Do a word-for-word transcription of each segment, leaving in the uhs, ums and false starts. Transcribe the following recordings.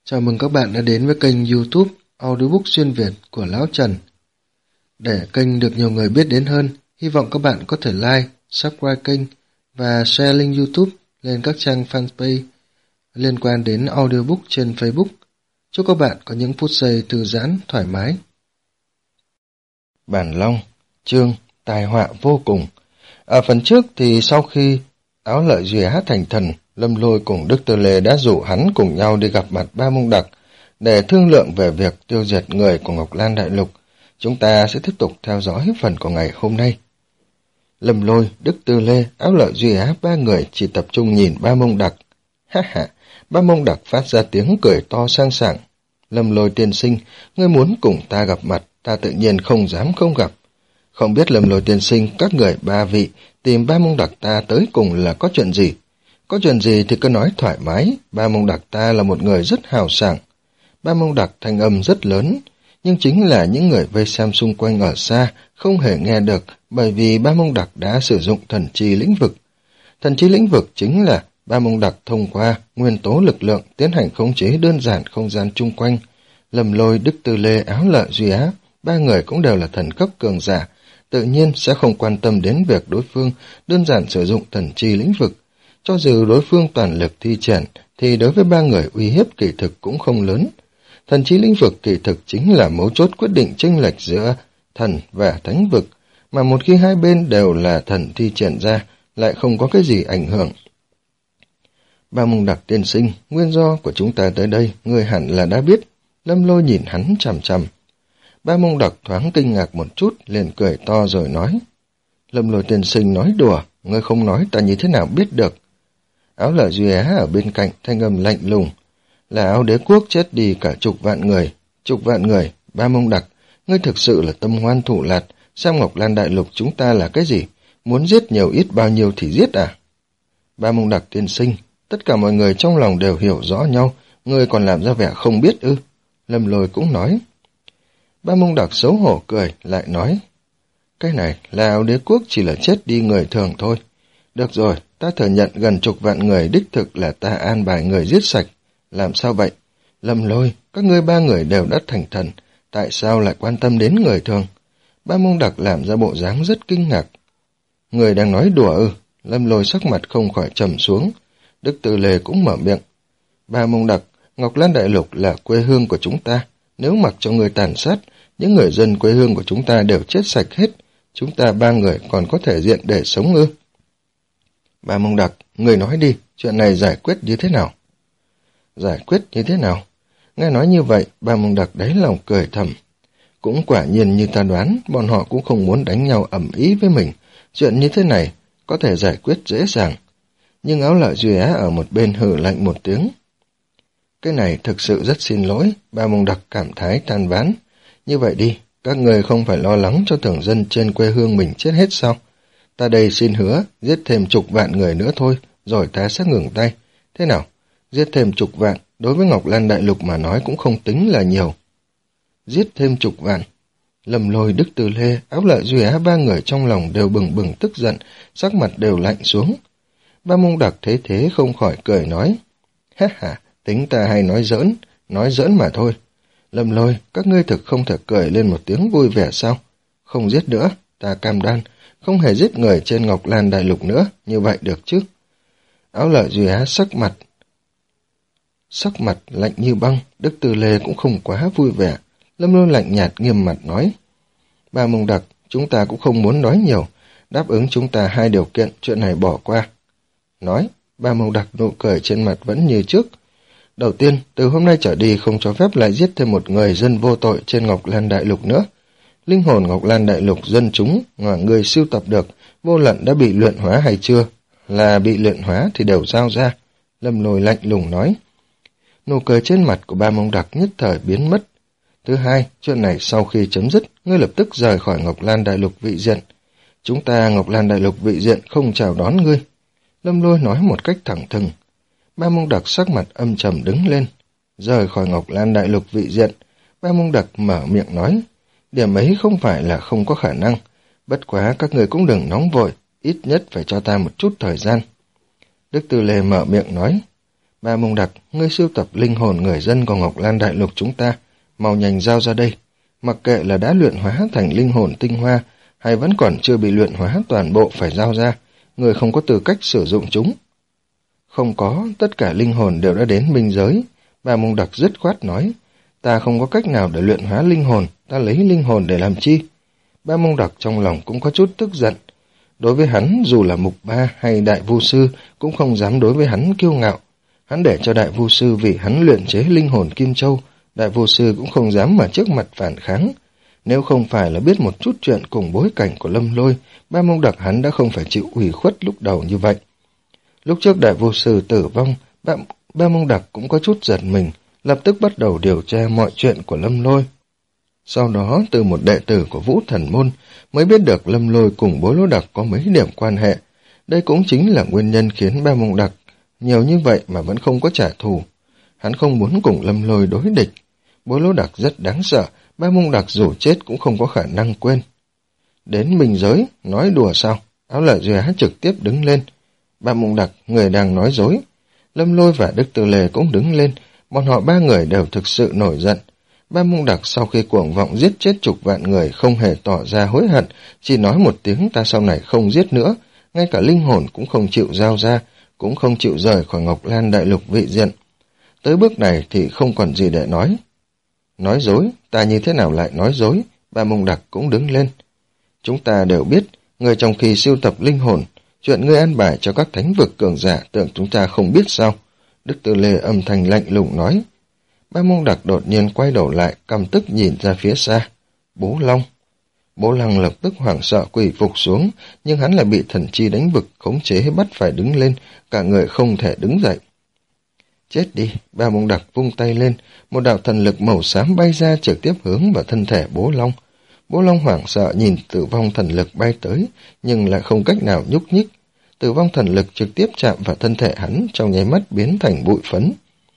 Chào mừng các bạn đã đến với kênh YouTube Audiobook Xuyên Việt của Lão Trần. Để kênh được nhiều người biết đến hơn, hy vọng các bạn có thể like, subscribe kênh và share link YouTube lên các trang fanpage liên quan đến audiobook trên Facebook. Chúc các bạn có những phút giây thư giãn, thoải mái. Bản Long, chương Tai họa vô cùng. Ở phần trước thì sau khi Áo Lợi Duy Á thành thần, Lâm Lôi cùng Đức Tư Lê đã rủ hắn cùng nhau đi gặp mặt Ba Mông Đặc để thương lượng về việc tiêu diệt người của Ngọc Lan Đại Lục. Chúng ta sẽ tiếp tục theo dõi phần của ngày hôm nay. Lâm Lôi, Đức Tư Lê, Áo Lợi Duy Á ba người chỉ tập trung nhìn Ba Mông Đặc. Ha ha, Ba Mông Đặc phát ra tiếng cười to sang sảng. Lâm Lôi tiên sinh, ngươi muốn cùng ta gặp mặt, ta tự nhiên không dám không gặp. Không biết Lâm Lôi tiên sinh, các người ba vị tìm Ba Mông Đặc ta tới cùng là có chuyện gì? Có chuyện gì thì cứ nói thoải mái, Ba Mông Đặc ta là một người rất hào sảng. Ba Mông Đặc thanh âm rất lớn, nhưng chính là những người vây xem xung quanh ở xa không hề nghe được, bởi vì Ba Mông Đặc đã sử dụng thần chi lĩnh vực. Thần chi lĩnh vực chính là Ba Mông Đặc thông qua nguyên tố lực lượng tiến hành khống chế đơn giản không gian chung quanh. Lâm Lôi, Đức Tư Lê, Áo Lợi Duy Á, ba người cũng đều là thần cấp cường giả, tự nhiên sẽ không quan tâm đến việc đối phương đơn giản sử dụng thần chi lĩnh vực. Cho dù đối phương toàn lực thi triển, thì đối với ba người uy hiếp kỳ thực cũng không lớn. Thần chi lĩnh vực kỳ thực chính là mấu chốt quyết định chênh lệch giữa thần và thánh vực, mà một khi hai bên đều là thần thi triển ra, lại không có cái gì ảnh hưởng. Ba Mông Đặc tiên sinh, nguyên do của chúng ta tới đây, ngươi hẳn là đã biết. Lâm Lôi nhìn hắn chằm chằm. Ba Mông Đặc thoáng kinh ngạc một chút, liền cười to rồi nói. Lâm Lôi tiên sinh nói đùa, ngươi không nói ta như thế nào biết được. Áo Lợi Duy Á ở bên cạnh thanh âm lạnh lùng. Là Áo Đế Quốc chết đi cả chục vạn người. Chục vạn người, Ba Mông Đặc, ngươi thực sự là tâm ngoan thủ lạt, xem Ngọc Lan Đại Lục chúng ta là cái gì? Muốn giết nhiều ít bao nhiêu thì giết à? Ba Mông Đặc tiên sinh, tất cả mọi người trong lòng đều hiểu rõ nhau, ngươi còn làm ra vẻ không biết ư? Lâm Lôi cũng nói. Ba Mông Đặc xấu hổ cười, lại nói. Cái này là Áo Đế Quốc chỉ là chết đi người thường thôi. Được rồi, ta thừa nhận gần chục vạn người đích thực là ta an bài người giết sạch. Làm sao vậy? Lâm Lôi, các ngươi ba người đều đã thành thần, tại sao lại quan tâm đến người thường? Ba Mông Đặc làm ra bộ dáng rất kinh ngạc. Người đang nói đùa ư? Lâm Lôi sắc mặt không khỏi trầm xuống. Đức Tư Lê cũng mở miệng. Ba Mông Đặc, Ngọc Lan Đại Lục là quê hương của chúng ta. Nếu mặc cho người tàn sát, những người dân quê hương của chúng ta đều chết sạch hết. Chúng ta ba người còn có thể diện để sống ư? Ba Mông Đặc, người nói đi, chuyện này giải quyết như thế nào? Giải quyết như thế nào? Nghe nói như vậy, Ba Mông Đặc đáy lòng cười thầm. Cũng quả nhiên như ta đoán, bọn họ cũng không muốn đánh nhau ầm ĩ với mình. Chuyện như thế này có thể giải quyết dễ dàng. Nhưng Áo Lợi Duy Á ở một bên hừ lạnh một tiếng. Cái này thực sự rất xin lỗi, Ba Mông Đặc cảm thái than vãn. Như vậy đi, các người không phải lo lắng cho thường dân trên quê hương mình chết hết sao? Ta đây xin hứa, giết thêm chục vạn người nữa thôi, rồi ta sẽ ngừng tay. Thế nào? Giết thêm chục vạn, đối với Ngọc Lan Đại Lục mà nói cũng không tính là nhiều. Giết thêm chục vạn. Lâm Lôi, Đức Tư Lê, Áo Lợi Duy Á ba người trong lòng đều bừng bừng tức giận, sắc mặt đều lạnh xuống. Ba Mông Đặc thấy thế không khỏi cười nói. Ha ha, tính ta hay nói giỡn, nói giỡn mà thôi. Lâm Lôi, các ngươi thực không thể cười lên một tiếng vui vẻ sao? Không giết nữa, ta cam đoan, không hề giết người trên Ngọc Lan Đại Lục nữa, như vậy được chứ? Áo Lợi Duy Á sắc mặt, sắc mặt lạnh như băng, Đức Tư Lê cũng không quá vui vẻ. Lâm Lôi lạnh nhạt nghiêm mặt nói. Ba Mông Đặc, chúng ta cũng không muốn nói nhiều, đáp ứng chúng ta hai điều kiện, chuyện này bỏ qua. Nói, Ba Mông Đặc nụ cười trên mặt vẫn như trước. Đầu tiên, từ hôm nay trở đi không cho phép lại giết thêm một người dân vô tội trên Ngọc Lan Đại Lục nữa. Linh hồn Ngọc Lan Đại Lục dân chúng mà người sưu tập được, vô luận đã bị luyện hóa hay chưa, là bị luyện hóa thì đều giao ra. Lâm Lôi lạnh lùng nói. Nụ cười trên mặt của Ba Mông Đặc nhất thời biến mất. Thứ hai, chuyện này sau khi chấm dứt, ngươi lập tức rời khỏi Ngọc Lan Đại Lục vị diện. Chúng ta Ngọc Lan Đại Lục vị diện không chào đón ngươi. Lâm Lôi nói một cách thẳng thừng. Ba Mông Đặc sắc mặt âm trầm đứng lên. Rời khỏi Ngọc Lan Đại Lục vị diện, Ba Mông Đặc mở miệng nói. Điểm ấy không phải là không có khả năng. Bất quá các người cũng đừng nóng vội, ít nhất phải cho ta một chút thời gian. Đức Tư Lê mở miệng nói. Ba Mông Đặc, ngươi sưu tập linh hồn người dân của Ngọc Lan Đại Lục chúng ta, mau nhanh giao ra đây. Mặc kệ là đã luyện hóa thành linh hồn tinh hoa, hay vẫn còn chưa bị luyện hóa toàn bộ phải giao ra, người không có tư cách sử dụng chúng. Không có, tất cả linh hồn đều đã đến minh giới. Ba Mông Đặc dứt khoát nói, ta không có cách nào để luyện hóa linh hồn, ta lấy linh hồn để làm chi? Ba Mông Đặc trong lòng cũng có chút tức giận. Đối với hắn, dù là Mục Ba hay Đại Vu Sư, cũng không dám đối với hắn kiêu ngạo. Hắn để cho Đại Vu Sư vì hắn luyện chế linh hồn Kim Châu, Đại Vu Sư cũng không dám mà trước mặt phản kháng. Nếu không phải là biết một chút chuyện cùng bối cảnh của Lâm Lôi, Ba Mông Đặc hắn đã không phải chịu ủy khuất lúc đầu như vậy. Lúc trước Đại Vu Sư tử vong, Ba, Ba Mông Đặc cũng có chút giật mình, lập tức bắt đầu điều tra mọi chuyện của Lâm Lôi. Sau đó, từ một đệ tử của Vũ Thần Môn, mới biết được Lâm Lôi cùng Bối Lỗ Đặc có mấy điểm quan hệ. Đây cũng chính là nguyên nhân khiến Ba Mông Đặc nhiều như vậy mà vẫn không có trả thù. Hắn không muốn cùng Lâm Lôi đối địch. Bối Lỗ Đặc rất đáng sợ, Ba Mông Đặc dù chết cũng không có khả năng quên. Đến minh giới, nói đùa sao? Áo Lợi Duy Á trực tiếp đứng lên. Ba Mông Đặc, người đang nói dối. Lâm Lôi và Đức Tư Lê cũng đứng lên, bọn họ ba người đều thực sự nổi giận. Ba Mông Đặc sau khi cuồng vọng giết chết chục vạn người không hề tỏ ra hối hận, chỉ nói một tiếng ta sau này không giết nữa, ngay cả linh hồn cũng không chịu giao ra, cũng không chịu rời khỏi Ngọc Lan Đại Lục vị diện. Tới bước này thì không còn gì để nói. Nói dối, ta như thế nào lại nói dối? Ba Mông Đặc cũng đứng lên. Chúng ta đều biết, người trong khi siêu tập linh hồn, chuyện ngươi an bài cho các thánh vực cường giả tưởng chúng ta không biết sao? Đức Tư Lê âm thanh lạnh lùng nói. Ba Mông Đặc đột nhiên quay đầu lại, căm tức nhìn ra phía xa. Bố Long. Bố Long lập tức hoảng sợ quỳ phục xuống, nhưng hắn lại bị thần chi đánh vực khống chế bắt phải đứng lên, cả người không thể đứng dậy. Chết đi, Ba Mông Đặc vung tay lên, một đạo thần lực màu xám bay ra trực tiếp hướng vào thân thể Bố Long. Bố Long hoảng sợ nhìn tử vong thần lực bay tới, nhưng lại không cách nào nhúc nhích. Tử vong thần lực trực tiếp chạm vào thân thể hắn, trong nháy mắt biến thành bụi phấn.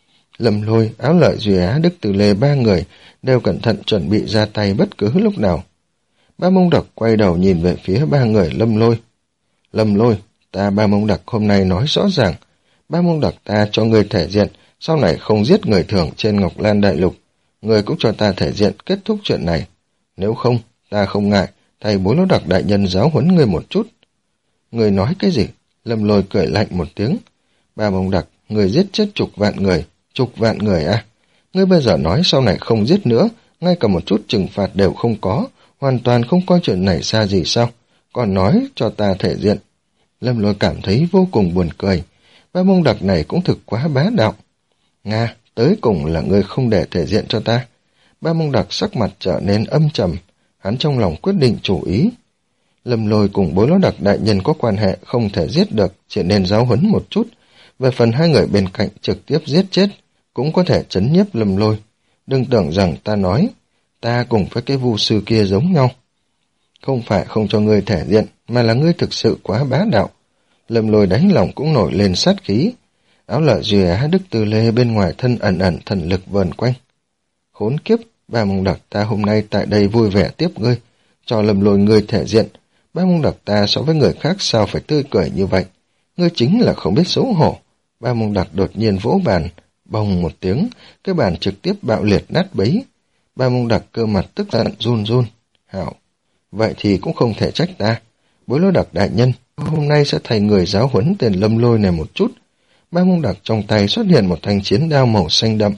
Lâm Lôi, Áo Lợi Duy Á, Đức Từ Lê ba người đều cẩn thận chuẩn bị ra tay bất cứ lúc nào. Ba Mông Đặc quay đầu nhìn về phía ba người Lâm Lôi. Lâm Lôi, ta Ba Mông Đặc hôm nay nói rõ ràng, Ba Mông Đặc ta cho người thể diện, sau này không giết người thường trên Ngọc Lan Đại Lục, người cũng cho ta thể diện kết thúc chuyện này. Nếu không, ta không ngại, thầy Bố Lỗ Đặc đại nhân giáo huấn người một chút. Người nói cái gì? Lâm Lôi cười lạnh một tiếng. Ba Mông Đặc, người giết chết chục vạn người, chục vạn người à? Ngươi bây giờ nói sau này không giết nữa, ngay cả một chút trừng phạt đều không có, hoàn toàn không coi chuyện này xa gì sao? Còn nói cho ta thể diện. Lâm Lôi cảm thấy vô cùng buồn cười. Ba Mông Đặc này cũng thực quá bá đạo. Nga, tới cùng là ngươi không để thể diện cho ta. Ba Mông Đặc sắc mặt trở nên âm trầm, hắn trong lòng quyết định chủ ý. Lâm Lôi cùng Bối Lỗ Đặc đại nhân có quan hệ không thể giết được, chỉ nên giáo huấn một chút. Về phần hai người bên cạnh trực tiếp giết chết, cũng có thể trấn nhiếp Lâm Lôi. Đừng tưởng rằng ta nói, ta cùng với cái vu sư kia giống nhau. Không phải không cho ngươi thể diện, mà là ngươi thực sự quá bá đạo. Lâm Lôi đánh lòng cũng nổi lên sát khí. Áo Lợi Duy Á, Đức Tư Lê bên ngoài thân ẩn ẩn thần lực vờn quanh. Khốn kiếp, Ba Mông Đặc ta hôm nay tại đây vui vẻ tiếp ngươi, cho Lâm Lôi ngươi thể diện. Ba Mông Đặc ta so với người khác sao phải tươi cười như vậy? Ngươi chính là không biết xấu hổ. Ba Mông Đặc đột nhiên vỗ bàn, bồng một tiếng, cái bàn trực tiếp bạo liệt nát bấy. Ba Mông Đặc cơ mặt tức giận run run. Hảo, vậy thì cũng không thể trách ta. Bối Lỗ Đặc đại nhân, hôm nay sẽ thầy người giáo huấn tên Lâm Lôi này một chút. Ba Mông Đặc trong tay xuất hiện một thanh chiến đao màu xanh đậm.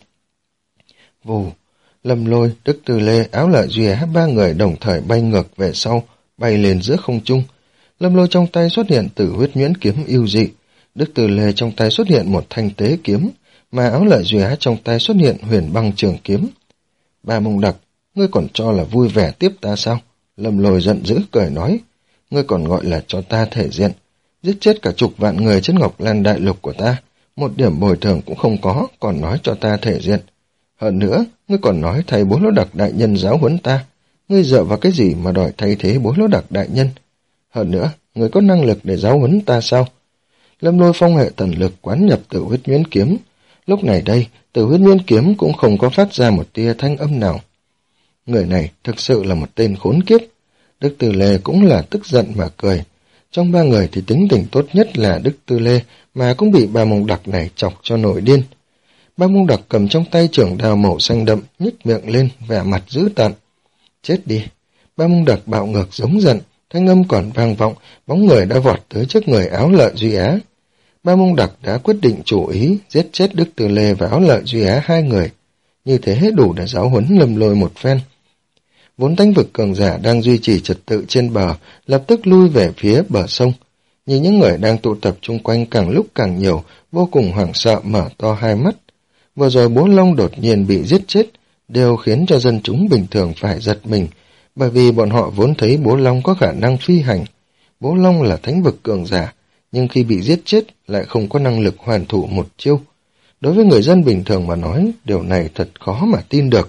Vù, Lâm Lôi, Đức Tư Lê, Áo Lợi Duy Á ba người đồng thời bay ngược về sau, bay lên giữa không trung. Lâm Lôi trong tay xuất hiện Tử Huyết Nhuyễn kiếm yêu dị, Đức Tư Lê trong tay xuất hiện một thanh tế kiếm, mà Áo Lợi Duy Á trong tay xuất hiện Huyền Băng Trường kiếm. Ba Mông Đặc, ngươi còn cho là vui vẻ tiếp ta sao? Lâm Lôi giận dữ cười nói, ngươi còn gọi là cho ta thể diện, giết chết cả chục vạn người trên Ngọc Lan Đại Lục của ta, một điểm bồi thường cũng không có, còn nói cho ta thể diện. Hơn nữa, ngươi còn nói thầy Bố Lỗ Đặc đại nhân giáo huấn ta, ngươi dựa vào cái gì mà đòi thay thế Bố Lỗ Đặc đại nhân? Hơn nữa, ngươi có năng lực để giáo huấn ta sao? Lâm Lôi phong hệ thần lực quán nhập Tử Huyết Nhuyễn kiếm. Lúc này đây, Tử Huyết Nhuyễn kiếm cũng không có phát ra một tia thanh âm nào. Người này thực sự là một tên khốn kiếp. Đức Từ Lê cũng là tức giận mà cười. Trong ba người thì tính tình tốt nhất là Đức Tư Lê, mà cũng bị Ba Mông Đặc này chọc cho nổi điên. Ba Mông Đặc cầm trong tay chưởng đao màu xanh đậm, nhếch miệng lên, vẻ mặt dữ tợn. Chết đi! Ba Mông Đặc bạo ngược giống giận, thanh âm còn vang vọng, bóng người đã vọt tới trước người Áo Lợi Duy Á. Ba Mông Đặc đã quyết định chủ ý giết chết Đức Tư Lê và Áo Lợi Duy Á hai người. Như thế đủ để giáo huấn Lâm Lôi một phen. Vốn Thánh vực cường giả đang duy trì trật tự trên bờ, lập tức lui về phía bờ sông. Nhìn những người đang tụ tập chung quanh càng lúc càng nhiều, vô cùng hoảng sợ mở to hai mắt. Vừa rồi Bố Long đột nhiên bị giết chết, đều khiến cho dân chúng bình thường phải giật mình, bởi vì bọn họ vốn thấy Bố Long có khả năng phi hành. Bố Long là thánh vực cường giả, nhưng khi bị giết chết lại không có năng lực hoàn thủ một chiêu. Đối với người dân bình thường mà nói, điều này thật khó mà tin được.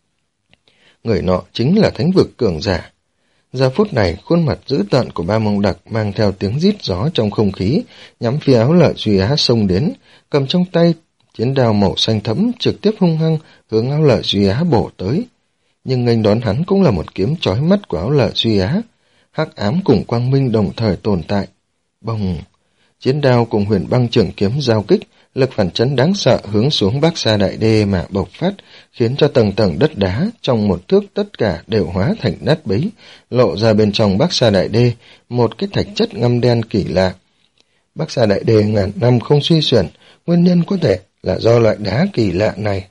Người nọ chính là thánh vực cường giả. Giờ phút này, khuôn mặt dữ tợn của Ba Mông Đặc mang theo tiếng rít gió trong không khí, nhắm phía Áo Lợi Duy Á xông đến, cầm trong tay chiến đao màu xanh thẫm trực tiếp hung hăng hướng Áo Lợi Duy Á bổ tới. Nhưng nghênh đón hắn cũng là một kiếm chói mắt của Áo Lợi Duy Á. Hắc ám cùng quang minh đồng thời tồn tại. Bồng! Chiến đao cùng huyền băng trưởng kiếm giao kích, lực phản chấn đáng sợ hướng xuống Bắc Sa Đại Đê mà bộc phát, khiến cho tầng tầng đất đá trong một thước tất cả đều hóa thành nát bấy, lộ ra bên trong Bắc Sa Đại Đê một cái thạch chất ngăm đen kỳ lạ. Bắc Sa Đại Đê ngàn năm không suy chuyển, nguyên nhân có thể là do loại đá kỳ lạ này.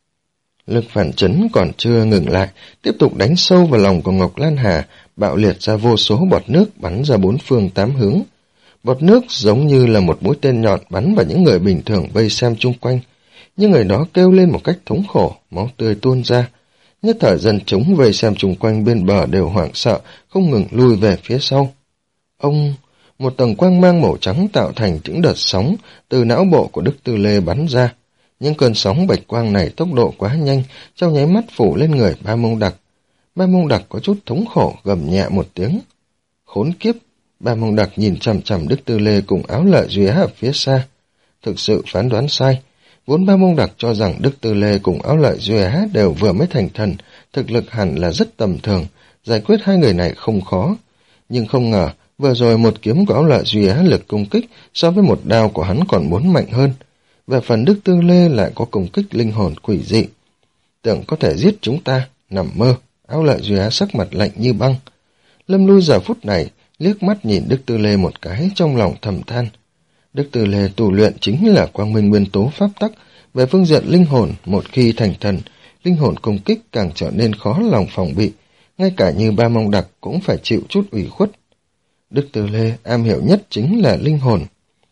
Lực phản chấn còn chưa ngừng lại, tiếp tục đánh sâu vào lòng của Ngọc Lan Hà, bạo liệt ra vô số bọt nước bắn ra bốn phương tám hướng. Bọt nước giống như là một mũi tên nhọn bắn vào những người bình thường vây xem chung quanh. Những người đó kêu lên một cách thống khổ, máu tươi tuôn ra. Nhất thời dân chúng vây xem chung quanh bên bờ đều hoảng sợ, không ngừng lui về phía sau. Ông... Một tầng quang mang màu trắng tạo thành những đợt sóng từ não bộ của Đức Tư Lê bắn ra. Những cơn sóng bạch quang này tốc độ quá nhanh, trong nháy mắt phủ lên người Ba Mông Đặc. Ba Mông Đặc có chút thống khổ gầm nhẹ một tiếng. Khốn kiếp! Ba Mông Đặc nhìn chằm chằm Đức Tư Lê cùng Áo Lợi Duy Á ở phía xa. Thực sự phán đoán sai. Vốn Ba Mông Đặc cho rằng Đức Tư Lê cùng Áo Lợi Duy Á đều vừa mới thành thần, thực lực hẳn là rất tầm thường, giải quyết hai người này không khó. Nhưng không ngờ, vừa rồi một kiếm của Áo Lợi Duy Á lực công kích so với một đao của hắn còn muốn mạnh hơn. Về phần Đức Tư Lê lại có công kích linh hồn quỷ dị. Tưởng có thể giết chúng ta, nằm mơ. Áo Lợi Duy Á sắc mặt lạnh như băng. Lâm Lui giờ phút này liếc mắt nhìn Đức Tư Lê một cái, trong lòng thầm than. Đức Tư Lê tu luyện chính là quang minh nguyên tố pháp tắc. Về phương diện linh hồn, một khi thành thần, linh hồn công kích càng trở nên khó lòng phòng bị. Ngay cả như Ba Mông Đặc cũng phải chịu chút ủy khuất. Đức Tư Lê am hiểu nhất chính là linh hồn.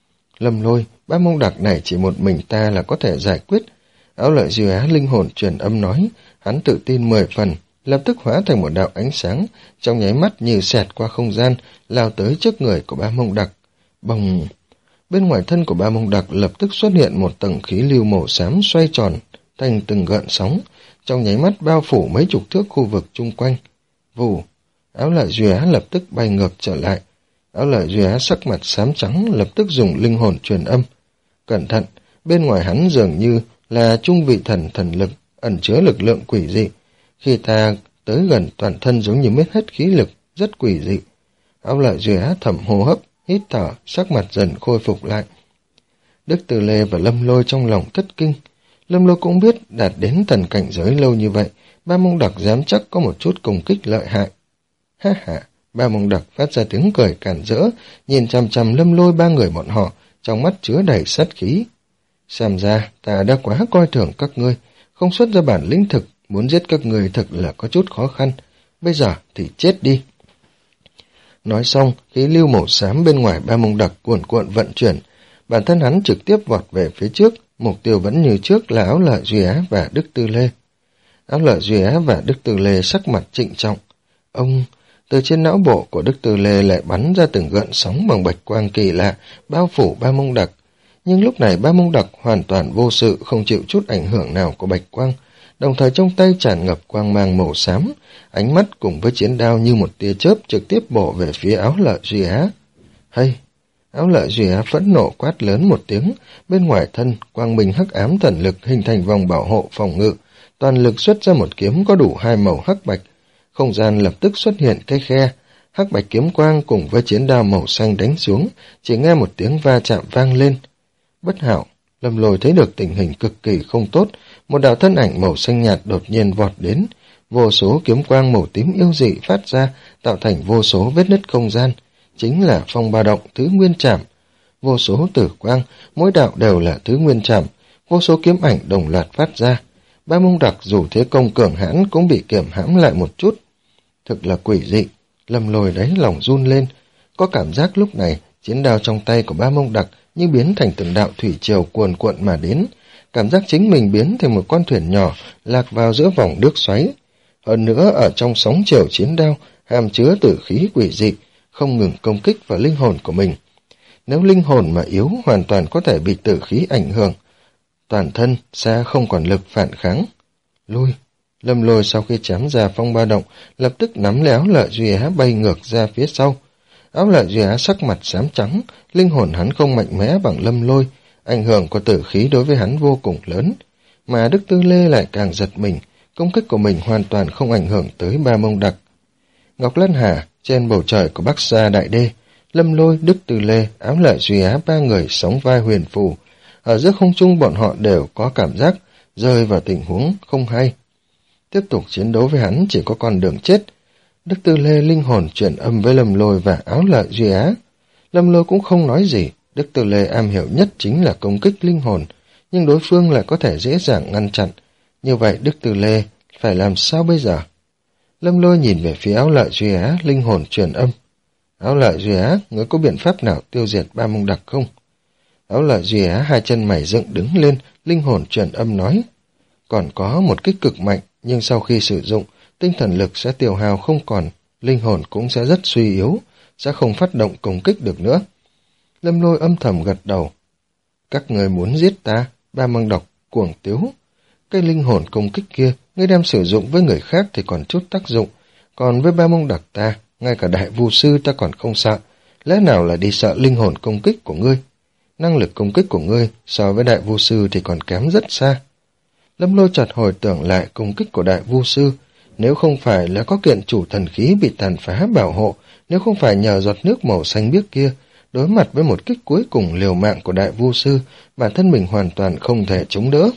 Lâm Lôi, Ba Mông Đặc này chỉ một mình ta là có thể giải quyết. Áo Lợi Duy Á linh hồn truyền âm nói, hắn tự tin mười phần, lập tức hóa thành một đạo ánh sáng, trong nháy mắt như xẹt qua không gian, lao tới trước người của Ba Mông Đặc. Bồng! Bên ngoài thân của Ba Mông Đặc lập tức xuất hiện một tầng khí lưu màu xám xoay tròn, thành từng gợn sóng, trong nháy mắt bao phủ mấy chục thước khu vực chung quanh. Vù! Áo Lợi Duy Á lập tức bay ngược trở lại. Áo Lợi Duy Á sắc mặt xám trắng lập tức dùng linh hồn truyền âm. Cẩn thận, bên ngoài hắn dường như là trung vị thần thần lực, ẩn chứa lực lượng quỷ dị. Khi ta tới gần toàn thân giống như mất hết khí lực, rất quỷ dị. Áo Lợi Duy Á thầm hô hấp, hít thở, sắc mặt dần khôi phục lại. Đức Tư Lê và Lâm Lôi trong lòng thất kinh. Lâm Lôi cũng biết đạt đến thần cảnh giới lâu như vậy, Ba Mông Đặc dám chắc có một chút công kích lợi hại. Ha ha! Ba Mông Đặc phát ra tiếng cười cản rỡ, nhìn chằm chằm Lâm Lôi ba người bọn họ, trong mắt chứa đầy sát khí. Xem ra, ta đã quá coi thường các ngươi, không xuất ra bản lĩnh thực, muốn giết các ngươi thực là có chút khó khăn. Bây giờ thì chết đi. Nói xong, khí lưu màu xám bên ngoài Ba Mông Đặc cuồn cuộn vận chuyển, bản thân hắn trực tiếp vọt về phía trước, mục tiêu vẫn như trước là Áo Lợi Duy Á và Đức Tư Lê. Áo Lợi Duy Á và Đức Tư Lê sắc mặt trịnh trọng. Ông... Từ trên não bộ của Đức Tư Lê lại bắn ra từng gợn sóng bằng bạch quang kỳ lạ, bao phủ Ba Mông Đặc. Nhưng lúc này Ba Mông Đặc hoàn toàn vô sự, không chịu chút ảnh hưởng nào của bạch quang, đồng thời trong tay tràn ngập quang mang màu xám, ánh mắt cùng với chiến đao như một tia chớp trực tiếp bổ về phía Áo Lợi Duy Á. Hay! Áo Lợi Duy Á phẫn nộ quát lớn một tiếng, bên ngoài thân, quang minh hắc ám thần lực hình thành vòng bảo hộ phòng ngự, toàn lực xuất ra một kiếm có đủ hai màu hắc bạch. Không gian lập tức xuất hiện cái khe, hắc bạch kiếm quang cùng với chiến đao màu xanh đánh xuống, chỉ nghe một tiếng va chạm vang lên. Bất hảo, Lâm Lôi thấy được tình hình cực kỳ không tốt, một đạo thân ảnh màu xanh nhạt đột nhiên vọt đến, vô số kiếm quang màu tím yêu dị phát ra, tạo thành vô số vết nứt không gian, chính là phong ba động thứ nguyên trảm. Vô số tử quang, mỗi đạo đều là thứ nguyên trảm, vô số kiếm ảnh đồng loạt phát ra. Ba Mông Đặc dù thế công cường hãn cũng bị kiềm hãm lại một chút. Thực là quỷ dị, Lâm Lôi đáy lòng run lên, có cảm giác lúc này chiến đao trong tay của Ba Mông Đặc như biến thành từng đạo thủy triều cuồn cuộn mà đến, cảm giác chính mình biến thành một con thuyền nhỏ lạc vào giữa vòng nước xoáy. Hơn nữa ở trong sóng chiều chiến đao hàm chứa tử khí quỷ dị, không ngừng công kích vào linh hồn của mình. Nếu linh hồn mà yếu hoàn toàn có thể bị tử khí ảnh hưởng, toàn thân sẽ không còn lực phản kháng. Lui, Lâm Lôi sau khi chém ra phong ba động, lập tức nắm lấy áo Lợi Duy Á bay ngược ra phía sau. Áo Lợi Duy Á sắc mặt xám trắng, linh hồn hắn không mạnh mẽ bằng Lâm Lôi, ảnh hưởng của tử khí đối với hắn vô cùng lớn. Mà Đức Tư Lê lại càng giật mình, công kích của mình hoàn toàn không ảnh hưởng tới Ba Mông Đặc. Ngọc Lân Hà, trên bầu trời của Bắc Sa Đại Đê, Lâm Lôi, Đức Tư Lê, Áo Lợi Duy Á ba người sóng vai huyền phù. Ở giữa không trung bọn họ đều có cảm giác rơi vào tình huống không hay. Tiếp tục chiến đấu với hắn chỉ có con đường chết. Đức Tư Lê linh hồn truyền âm với Lâm Lôi và Áo Lợi Duy Á. Lâm Lôi cũng không nói gì, Đức Tư Lê am hiểu nhất chính là công kích linh hồn, nhưng đối phương lại có thể dễ dàng ngăn chặn. Như vậy Đức Tư Lê phải làm sao bây giờ? Lâm Lôi nhìn về phía Áo Lợi Duy Á, linh hồn truyền âm. Áo Lợi Duy Á, ngươi có biện pháp nào tiêu diệt Ba Mông Đặc không? Áo Lợi Duy Á hai chân mày dựng đứng lên, linh hồn truyền âm nói. Còn có một kích cực mạnh, nhưng sau khi sử dụng, tinh thần lực sẽ tiêu hao không còn, linh hồn cũng sẽ rất suy yếu, sẽ không phát động công kích được nữa. Lâm Lôi âm thầm gật đầu. Các người muốn giết ta, Ba Mông Độc cuồng tiếu. Cái linh hồn công kích kia, ngươi đem sử dụng với người khác thì còn chút tác dụng, còn với Ba Mông Đặc ta, ngay cả đại vu sư ta còn không sợ, lẽ nào là đi sợ linh hồn công kích của ngươi? Năng lực công kích của ngươi so với đại vu sư thì còn kém rất xa. Lâm Lôi chợt hồi tưởng lại công kích của đại vu sư, nếu không phải là có kiện chủ thần khí bị tàn phá bảo hộ, nếu không phải nhờ giọt nước màu xanh biếc kia, đối mặt với một kích cuối cùng liều mạng của đại vu sư, bản thân mình hoàn toàn không thể chống đỡ.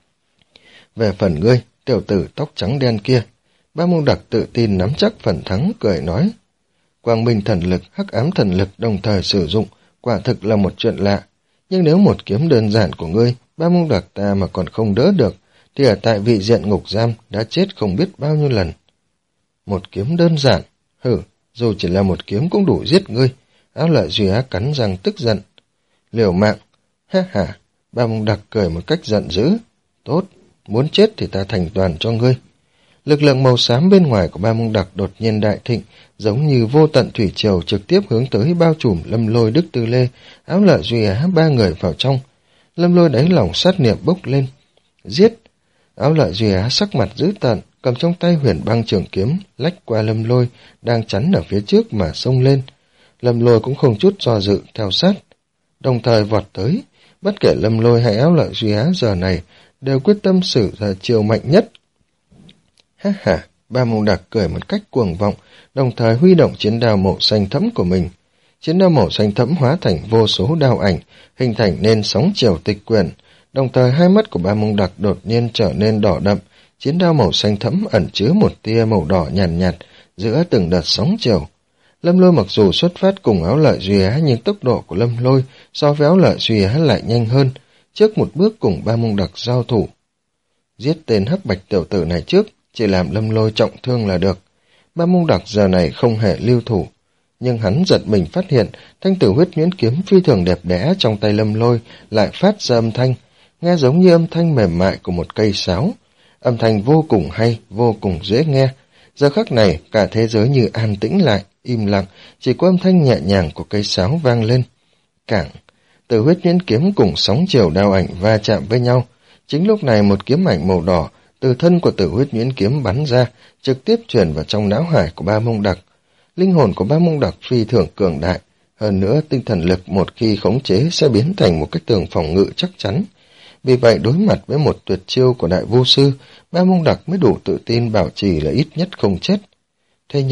Về phần ngươi, tiểu tử tóc trắng đen kia, Ba Mông Đặc tự tin nắm chắc phần thắng, cười nói. Quang minh thần lực, hắc ám thần lực đồng thời sử dụng, quả thực là một chuyện lạ. Nhưng nếu một kiếm đơn giản của ngươi, Ba Mông Đặc ta mà còn không đỡ được, thì ở tại vị diện ngục giam đã chết không biết bao nhiêu lần. Một kiếm đơn giản, hử, dù chỉ là một kiếm cũng đủ giết ngươi. Áo Lợi Duy Á cắn răng tức giận. Liều mạng, ha ha, Ba Mông Đặc cười một cách giận dữ. Tốt, muốn chết thì ta thành toàn cho ngươi. Lực lượng màu xám bên ngoài của Ba Mông Đặc đột nhiên đại thịnh, giống như vô tận thủy triều trực tiếp hướng tới bao trùm Lâm Lôi, Đức Tư Lê, Áo Lợi Duy Á ba người vào trong. Lâm Lôi đáy lòng sát niệm bốc lên. Giết! Áo Lợi Duy Á sắc mặt dữ tợn, cầm trong tay huyền băng trường kiếm, lách qua Lâm Lôi, đang chắn ở phía trước mà xông lên. Lâm Lôi cũng không chút do dự theo sát, đồng thời vọt tới. Bất kể Lâm Lôi hay Áo Lợi Duy Á giờ này đều quyết tâm sử ra chiều mạnh nhất. Ha ha, Ba Mông Đặc cười một cách cuồng vọng, đồng thời huy động chiến đao màu xanh thẫm của mình. Chiến đao màu xanh thẫm hóa thành vô số đao ảnh, hình thành nên sóng chiều tịch quyển. Đồng thời hai mắt của Ba Mông Đặc đột nhiên trở nên đỏ đậm, chiến đao màu xanh thẫm ẩn chứa một tia màu đỏ nhàn nhạt, nhạt giữa từng đợt sóng chiều. Lâm Lôi mặc dù xuất phát cùng Áo Lợi Duy Á, nhưng tốc độ của Lâm Lôi so với Áo Lợi Duy Á lại nhanh hơn, trước một bước cùng Ba Mông Đặc giao thủ. Giết tên hắc bạch tiểu tử này trước, chỉ làm Lâm Lôi trọng thương là được. Ba Mông Đặc giờ này không hề lưu thủ, nhưng hắn giật mình phát hiện thanh tử huyết nhuyễn kiếm phi thường đẹp đẽ trong tay Lâm Lôi lại phát ra âm thanh, nghe giống như âm thanh mềm mại của một cây sáo. Âm thanh vô cùng hay, vô cùng dễ nghe. Giờ khắc này, cả thế giới như an tĩnh lại, im lặng, chỉ có âm thanh nhẹ nhàng của cây sáo vang lên. Cảng, tử huyết nhuyễn kiếm cùng sóng chiều đao ảnh va chạm với nhau. Chính lúc này một kiếm ảnh màu đỏ từ thân của tử huyết nhuyễn kiếm bắn ra, trực tiếp truyền vào trong não hải của Ba Mông Đặc. Linh hồn của Ba Mông Đặc phi thường cường đại, hơn nữa tinh thần lực một khi khống chế sẽ biến thành một cái tường phòng ngự chắc chắn. Vì vậy đối mặt với một tuyệt chiêu của đại vô sư, Ba Mông Đặc mới đủ tự tin bảo trì là ít nhất không chết. Thế nhưng,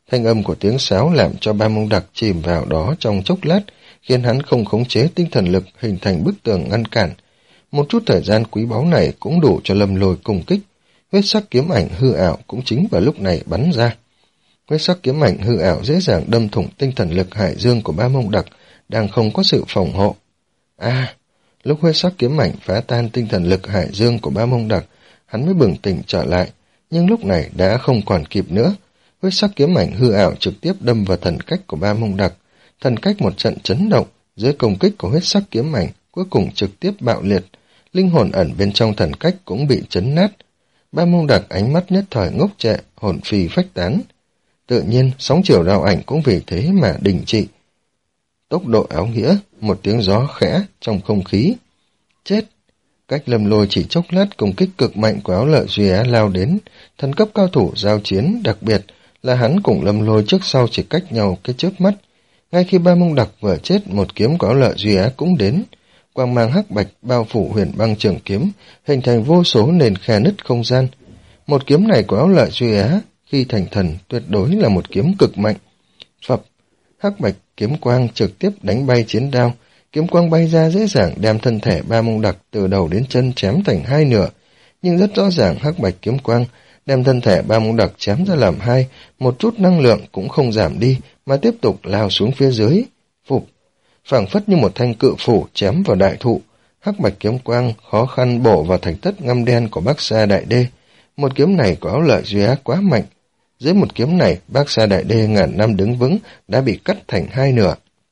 Thanh âm của tiếng sáo làm cho Ba Mông Đặc chìm vào đó trong chốc lát, khiến hắn không khống chế tinh thần lực hình thành bức tường ngăn cản. Một chút thời gian quý báu này cũng đủ cho Lâm Lôi cùng kích. Huyết sắc kiếm ảnh hư ảo cũng chính vào lúc này bắn ra. Huyết sắc kiếm ảnh hư ảo dễ dàng đâm thủng tinh thần lực hải dương của Ba Mông Đặc, đang không có sự phòng hộ. À, lúc huyết sắc kiếm ảnh phá tan tinh thần lực hải dương của Ba Mông Đặc, hắn mới bừng tỉnh trở lại, nhưng lúc này đã không còn kịp nữa. Huyết sắc kiếm ảnh hư ảo trực tiếp đâm vào thần cách của Ba Mông Đặc. Thần cách một trận chấn động, dưới công kích của huyết sắc kiếm ảnh, cuối cùng trực tiếp bạo liệt. Linh hồn ẩn bên trong thần cách cũng bị chấn nát. Ba Mông Đặc ánh mắt nhất thời ngốc trệ, hồn phi phách tán. Tự nhiên, sóng chiều đao ảnh cũng vì thế mà đình trị. Tốc độ áo nghĩa, một tiếng gió khẽ trong không khí. Chết! Cách Lâm Lôi chỉ chốc lát, công kích cực mạnh của Áo Lợi Duy Á lao đến. Thần cấp cao thủ giao chiến, đặc biệt là hắn cùng Lâm Lôi trước sau chỉ cách nhau cái chớp mắt. Ngay khi Ba Mông Đặc vừa chết, một kiếm của Áo Lợi Duy Á cũng đến. Quang mang hắc bạch bao phủ huyền băng trường kiếm, hình thành vô số nền khe nứt không gian. Một kiếm này của Áo Lợi Duy Á, khi thành thần, tuyệt đối là một kiếm cực mạnh. Phập, hắc bạch kiếm quang trực tiếp đánh bay chiến đao, kiếm quang bay ra dễ dàng đem thân thể Ba Mông Đặc từ đầu đến chân chém thành hai nửa. Nhưng rất rõ ràng hắc bạch kiếm quang đem thân thể Ba Mông Đặc chém ra làm hai, một chút năng lượng cũng không giảm đi mà tiếp tục lao xuống phía dưới. Phục, phảng phất như một thanh cự phủ chém vào đại thụ. Hắc bạch kiếm quang khó khăn bổ vào thành tất ngăm đen của Bác Sa Đại Đê. Một kiếm này của Áo Lợi Duy Á quá mạnh. Dưới một kiếm này, Bác Sa Đại Đê ngàn năm đứng vững đã bị cắt thành hai nửa.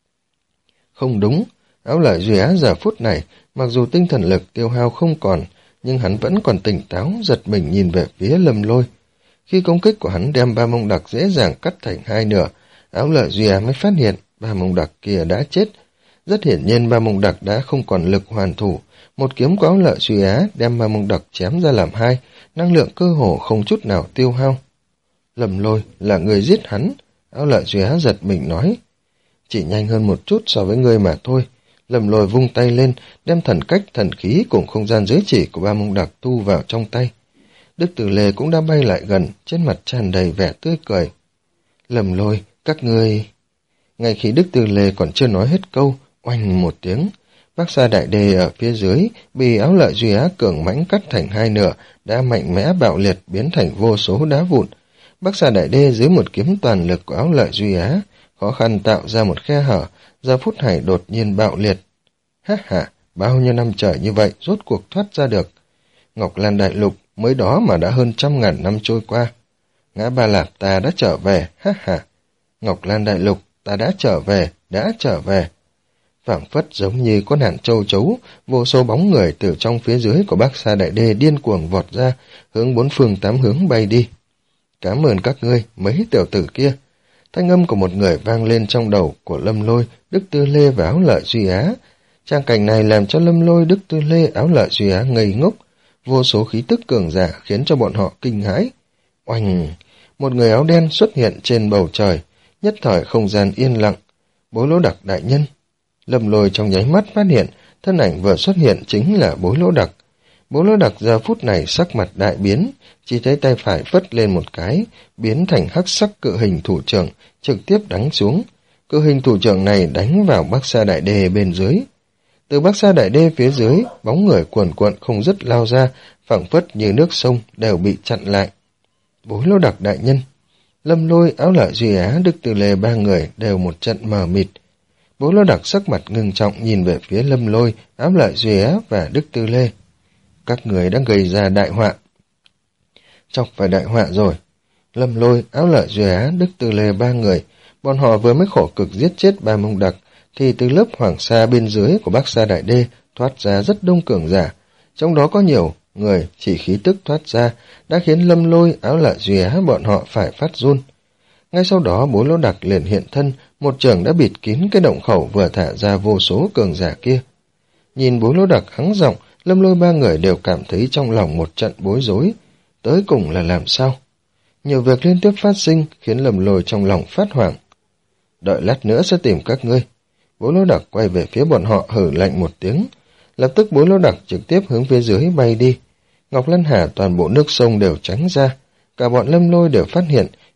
Không đúng, Áo Lợi Duy Á giờ phút này, mặc dù tinh thần lực tiêu hao không còn, nhưng hắn vẫn còn tỉnh táo, giật mình nhìn về phía Lâm Lôi. Khi công kích của hắn đem Ba Mông Đặc dễ dàng cắt thành hai nửa, Áo Lợi Duy Á mới phát hiện Ba Mông Đặc kia đã chết. Rất hiển nhiên Ba Mông Đặc đã không còn lực hoàn thủ. Một kiếm của Áo Lợi Duy Á đem Ba Mông Đặc chém ra làm hai, năng lượng cơ hồ không chút nào tiêu hao. Lâm Lôi là người giết hắn, Áo Lợi Duy Á giật mình nói. Chỉ nhanh hơn một chút so với ngươi mà thôi. Lâm Lôi vung tay lên, đem thần cách, thần khí cùng không gian giới chỉ của Ba Mông Đặc thu vào trong tay. Đức Tử Lê cũng đã bay lại gần, trên mặt tràn đầy vẻ tươi cười. Lâm Lôi, các ngươi... Ngay khi Đức Tử Lê còn chưa nói hết câu, oanh một tiếng, Bác Sa Đại Đê ở phía dưới bị Áo Lợi Duy Á cường mãnh cắt thành hai nửa, đã mạnh mẽ bạo liệt biến thành vô số đá vụn. Bác Sa Đại Đê dưới một kiếm toàn lực của Áo Lợi Duy Á, khó khăn tạo ra một khe hở, giờ phút này đột nhiên bạo liệt. Ha ha, bao nhiêu năm trời như vậy rốt cuộc thoát ra được. Ngọc Lan Đại Lục mới đó mà đã hơn trăm ngàn năm trôi qua. Ngã Ba Lạp ta đã trở về, ha ha. Ngọc Lan Đại Lục ta đã trở về, đã trở về. Phảng phất giống như có đàn châu chấu, vô số bóng người từ trong phía dưới của Bác Sa Đại Đê điên cuồng vọt ra, hướng bốn phương tám hướng bay đi. Cảm ơn các ngươi, mấy tiểu tử kia. Thanh âm của một người vang lên trong đầu của Lâm Lôi, Đức Tư Lê và Áo Lợi Duy Á. Trang cảnh này làm cho Lâm Lôi, Đức Tư Lê, Áo Lợi Duy Á ngây ngốc. Vô số khí tức cường giả khiến cho bọn họ kinh hãi. Oanh! Một người áo đen xuất hiện trên bầu trời, nhất thời không gian yên lặng. Bối Lỗ Đặc đại nhân. Lâm Lôi trong nháy mắt phát hiện, thân ảnh vừa xuất hiện chính là Bối Lỗ Đặc. Bối Lỗ Đặc giờ phút này sắc mặt đại biến, chỉ thấy tay phải phất lên một cái, biến thành hắc sắc cự hình thủ trưởng, trực tiếp đánh xuống. Cự hình thủ trưởng này đánh vào Bác Sa Đại Đê bên dưới. Từ Bác Sa Đại Đê phía dưới, bóng người cuồn cuộn không dứt lao ra, phảng phất như nước sông đều bị chặn lại. Bối Lỗ Đặc đại nhân. Lâm Lôi, Áo Lợi Duy Á, Đức Từ Lê ba người đều một trận mờ mịt. Bối Lỗ Đặc sắc mặt ngưng trọng nhìn về phía Lâm Lôi, Áo Lợi Duy Á và Đức Tư Lê. Các người đã gây ra đại họa. Chọc phải đại họa rồi. Lâm Lôi, Áo Lợi Duy Á, Đức Tư Lê ba người, bọn họ vừa mới khổ cực giết chết Ba Mông Đặc, thì từ lớp hoàng sa bên dưới của Bác Sa Đại Đê thoát ra rất đông cường giả, trong đó có nhiều người chỉ khí tức thoát ra đã khiến Lâm Lôi, Áo Lợi Duy Á bọn họ phải phát run. Ngay sau đó Bối Lỗ Đặc liền hiện thân, một chưởng đã bịt kín cái động khẩu vừa thả ra vô số cường giả kia. Nhìn Bối Lỗ Đặc hắng giọng, Lâm Lôi ba người đều cảm thấy trong lòng một trận bối rối. Tới cùng là làm sao? Nhiều việc liên tiếp phát sinh khiến Lâm Lôi trong lòng phát hoảng. Đợi lát nữa sẽ tìm các ngươi. Bối Lỗ Đặc quay về phía bọn họ hử lạnh một tiếng. Lập tức Bối Lỗ Đặc trực tiếp hướng phía dưới bay đi. Ngọc Lân Hà toàn bộ nước sông đều tránh ra. Cả bọn Lâm Lôi đều phát hiện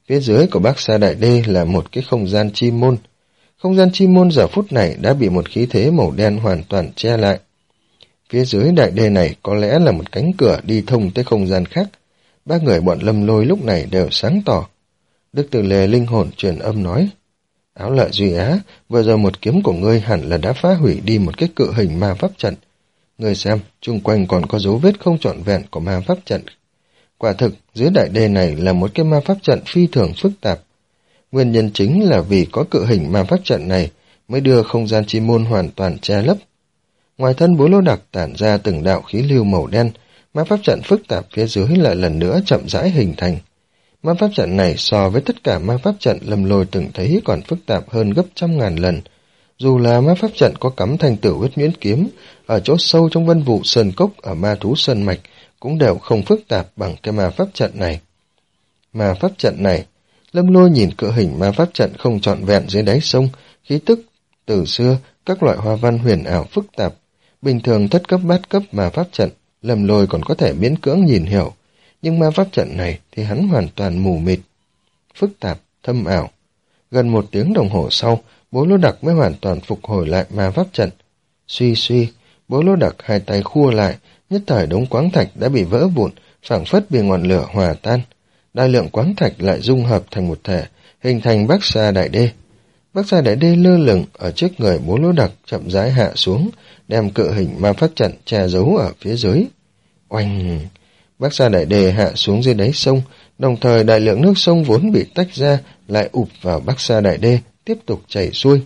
Phía dưới của Bác Sa Đại Đê là một cái không gian chi môn. Không gian chi môn giờ phút này đã bị một khí thế màu đen hoàn toàn che lại. Phía dưới đại đê này có lẽ là một cánh cửa đi thông tới không gian khác. Ba người bọn Lâm Lôi lúc này đều sáng tỏ. Đức Từ Lê linh hồn truyền âm nói, Áo Lợi Duy Á, vừa rồi một kiếm của ngươi hẳn là đã phá hủy đi một cái cự hình ma pháp trận. Ngươi xem, chung quanh còn có dấu vết không trọn vẹn của ma pháp trận. Quả thực, dưới đại đê này là một cái ma pháp trận phi thường phức tạp. Nguyên nhân chính là vì có cự hình ma pháp trận này mới đưa không gian chi môn hoàn toàn che lấp. Ngoài thân Bối Lô Đặc tản ra từng đạo khí lưu màu đen, ma pháp trận phức tạp phía dưới lại lần nữa chậm rãi hình thành. Ma pháp trận này so với tất cả ma pháp trận Lâm Lôi từng thấy còn phức tạp hơn gấp trăm ngàn lần. Dù là ma pháp trận có cắm thanh tử huyết nhuyễn kiếm, ở chỗ sâu trong vân vụ sơn cốc ở ma thú sơn mạch cũng đều không phức tạp bằng cái ma pháp trận này. Ma pháp trận này, Lâm Lôi nhìn cự hình ma pháp trận không trọn vẹn dưới đáy sông, khí tức từ xưa, các loại hoa văn huyền ảo phức tạp. Bình thường thất cấp bát cấp ma pháp trận, Lâm Lôi còn có thể miễn cưỡng nhìn hiểu, nhưng ma pháp trận này thì hắn hoàn toàn mù mịt. Phức tạp, thâm ảo. Gần một tiếng đồng hồ sau, Bối Lô Đặc mới hoàn toàn phục hồi lại ma pháp trận. Suy suy, Bối Lô Đặc hai tay khua lại, nhất thời đống quáng thạch đã bị vỡ vụn, phảng phất bị ngọn lửa hòa tan. Đại lượng quáng thạch lại dung hợp thành một thể, hình thành Bác Sa Đại Đê. Bác Sa Đại Đê lơ lửng ở trước người Bối Lô Đặc chậm rãi hạ xuống, đem cự hình ma pháp trận che giấu ở phía dưới. Oanh! Bác Sa Đại Đê hạ xuống dưới đáy sông, đồng thời đại lượng nước sông vốn bị tách ra lại ụp vào Bác Sa Đại Đê, tiếp tục chảy xuôi.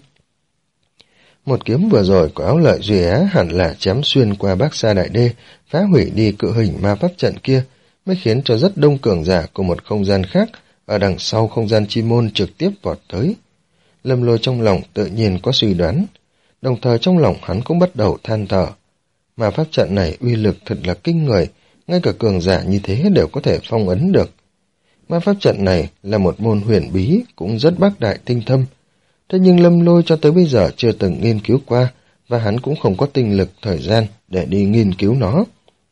Một kiếm vừa rồi của Áo Lợi Duy Á hẳn là chém xuyên qua Bác Sa Đại Đê, phá hủy đi cự hình ma pháp trận kia, mới khiến cho rất đông cường giả của một không gian khác ở đằng sau không gian chi môn trực tiếp vọt tới. Lâm Lôi trong lòng tự nhiên có suy đoán, đồng thời trong lòng hắn cũng bắt đầu than thở. Ma pháp trận này uy lực thật là kinh người, ngay cả cường giả như thế đều có thể phong ấn được. Ma pháp trận này là một môn huyền bí, cũng rất bác đại tinh thâm. Thế nhưng Lâm Lôi cho tới bây giờ chưa từng nghiên cứu qua, và hắn cũng không có tinh lực thời gian để đi nghiên cứu nó.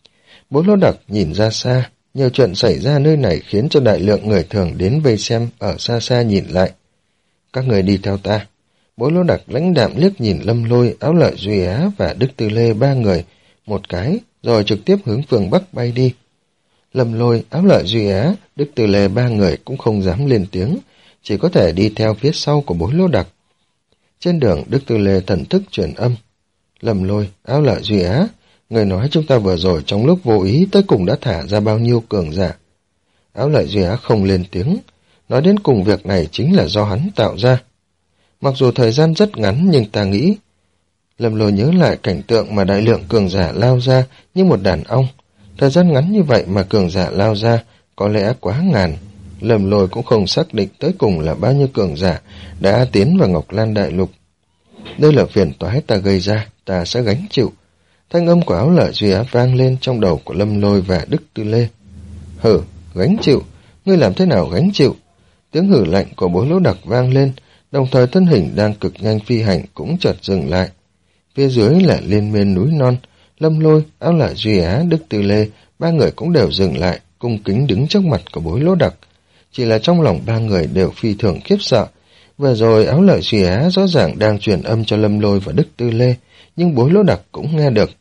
Bối Lô Đặc nhìn ra xa, nhiều chuyện xảy ra nơi này khiến cho đại lượng người thường đến vây xem ở xa xa nhìn lại. Các người đi theo ta. Bối Lô Đặc lãnh đạm liếc nhìn Lâm Lôi, Áo Lợi Duy Á và Đức Từ Lê ba người, một cái, rồi trực tiếp hướng phương Bắc bay đi. Lâm Lôi, Áo Lợi Duy Á, Đức Từ Lê ba người cũng không dám lên tiếng, chỉ có thể đi theo phía sau của Bối Lô Đặc. Trên đường, Đức Từ Lê thần thức truyền âm. Lâm Lôi, Áo Lợi Duy Á, người nói chúng ta vừa rồi trong lúc vô ý tới cùng đã thả ra bao nhiêu cường giả. Áo Lợi Duy Á không lên tiếng, nói đến cùng việc này chính là do hắn tạo ra. Mặc dù thời gian rất ngắn nhưng ta nghĩ, Lâm Lôi nhớ lại cảnh tượng mà đại lượng cường giả lao ra như một đàn ong. Thời gian ngắn như vậy mà cường giả lao ra, có lẽ quá ngàn. Lâm Lôi cũng không xác định tới cùng là bao nhiêu cường giả đã tiến vào Ngọc Lan Đại Lục. Đây là phiền toái ta gây ra, ta sẽ gánh chịu. Thanh âm của Áo Lợi Duy Á vang lên trong đầu của Lâm Lôi và Đức Tư Lê. Hử, gánh chịu, ngươi làm thế nào gánh chịu? Tiếng hử lạnh của Bối Lô Đặc vang lên, đồng thời thân hình đang cực nhanh phi hành cũng chợt dừng lại. Phía dưới là liên miên núi non, Lâm Lôi, Áo Lợi Duy Á, Đức Tư Lê, ba người cũng đều dừng lại, cung kính đứng trước mặt của Bối Lô Đặc. Chỉ là trong lòng ba người đều phi thường khiếp sợ. Vừa rồi Áo Lợi Duy Á rõ ràng đang truyền âm cho Lâm Lôi và Đức Tư Lê, nhưng Bối Lô Đặc cũng nghe được.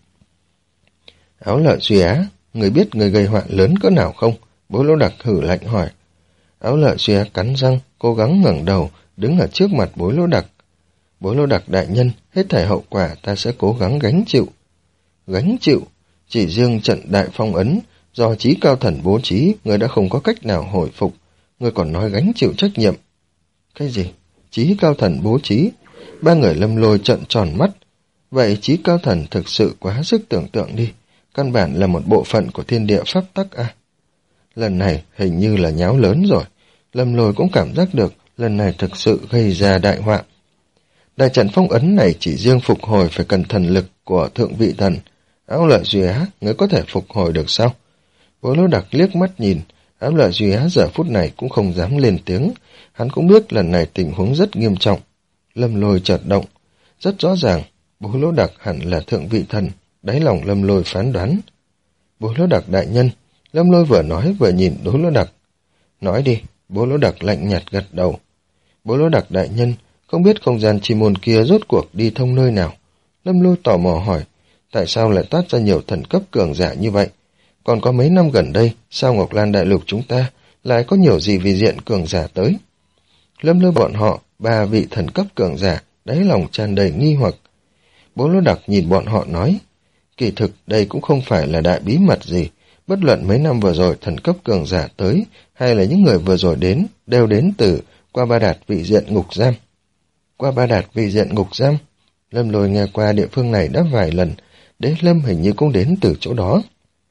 Áo Lợi Duy Á, người biết người gây họa lớn cỡ nào không? Bối Lô Đặc hử lạnh hỏi. Áo Lợi Duy Á cắn răng, cố gắng ngẩng đầu, đứng ở trước mặt Bối Lô Đặc. Bối Lô Đặc đại nhân, hết thảy hậu quả ta sẽ cố gắng gánh chịu. Gánh chịu? Chỉ riêng trận đại phong ấn, do Chí Cao Thần bố trí, người đã không có cách nào hồi phục. Người còn nói gánh chịu trách nhiệm. Cái gì? Chí Cao Thần bố trí? Ba người Lâm Lôi trợn tròn mắt. Vậy Chí Cao Thần thực sự quá sức tưởng tượng đi. Căn bản là một bộ phận của thiên địa pháp tắc à? Lần này hình như là nháo lớn rồi. Lâm Lôi cũng cảm giác được lần này thực sự gây ra đại họa. Đại trận phong ấn này chỉ riêng phục hồi phải cần thần lực của thượng vị thần. Áo Lợi Duy Á, người có thể phục hồi được sao? Bối Lô Đặc liếc mắt nhìn, Áo Lợi Duy Á giờ phút này cũng không dám lên tiếng. Hắn cũng biết lần này tình huống rất nghiêm trọng. Lâm Lôi chợt động. Rất rõ ràng, Bối Lô Đặc hẳn là thượng vị thần. Đáy lòng Lâm Lôi phán đoán. Bối Lô Đặc đại nhân, Lâm Lôi vừa nói vừa nhìn Bối Lô Đặc. Nói đi, Bố Lỗ Đặc lạnh nhạt gật đầu. Bố Lỗ Đặc đại nhân, không biết không gian chi môn kia rốt cuộc đi thông nơi nào? Lâm Lôi tò mò hỏi, tại sao lại toát ra nhiều thần cấp cường giả như vậy? Còn có mấy năm gần đây, sao Ngọc Lan đại lục chúng ta lại có nhiều gì vì diện cường giả tới? Lâm Lôi bọn họ, ba vị thần cấp cường giả, đáy lòng tràn đầy nghi hoặc. Bố Lỗ Đặc nhìn bọn họ nói, kỳ thực đây cũng không phải là đại bí mật gì, bất luận mấy năm vừa rồi thần cấp cường giả tới, hay là những người vừa rồi đến, đều đến từ Qua Ba Đạt vị diện ngục giam. Qua Ba Đạt vị diện ngục giam? Lâm Lôi nghe qua địa phương này đã vài lần, Đế Lâm hình như cũng đến từ chỗ đó.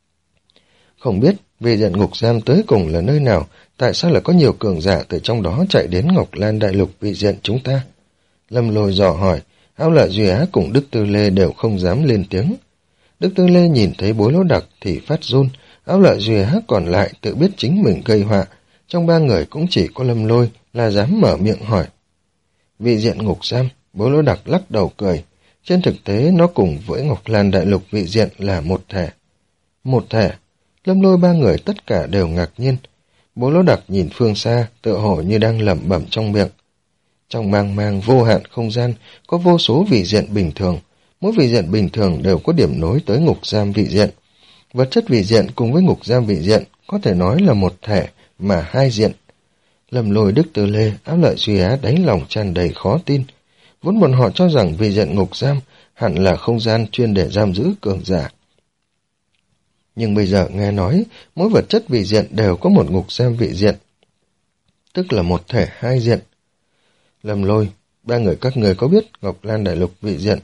Không biết vị diện ngục giam tới cùng là nơi nào, tại sao lại có nhiều cường giả từ trong đó chạy đến Ngọc Lan đại lục vị diện chúng ta? Lâm Lôi dò hỏi, Áo Lợi Duy Á cùng Đức Tư Lê đều không dám lên tiếng. Đức Tư Lê nhìn thấy Bố Lỗ Đặc thì phát run, Áo Lợi Duy Á còn lại tự biết chính mình gây họa, trong ba người cũng chỉ có Lâm Lôi là dám mở miệng hỏi. Vị diện ngục giam, Bố Lỗ Đặc lắc đầu cười, trên thực tế nó cùng với Ngọc Lan đại lục vị diện là một thể. Một thể? Lâm Lôi ba người tất cả đều ngạc nhiên. Bố Lỗ Đặc nhìn phương xa, tựa hồ như đang lẩm bẩm trong miệng. Trong mang mang vô hạn không gian, có vô số vị diện bình thường. Mỗi vị diện bình thường đều có điểm nối tới ngục giam vị diện. Vật chất vị diện cùng với ngục giam vị diện có thể nói là một thể mà hai diện. Lâm Lôi, Đức Tư Lê, Áo Lợi Duy Á đáy lòng tràn đầy khó tin. Vốn bọn họ cho rằng vị diện ngục giam hẳn là không gian chuyên để giam giữ cường giả. Nhưng bây giờ nghe nói, mỗi vật chất vị diện đều có một ngục giam vị diện, tức là một thể hai diện. Lâm Lôi, ba người các người có biết Ngọc Lan đại lục vị diện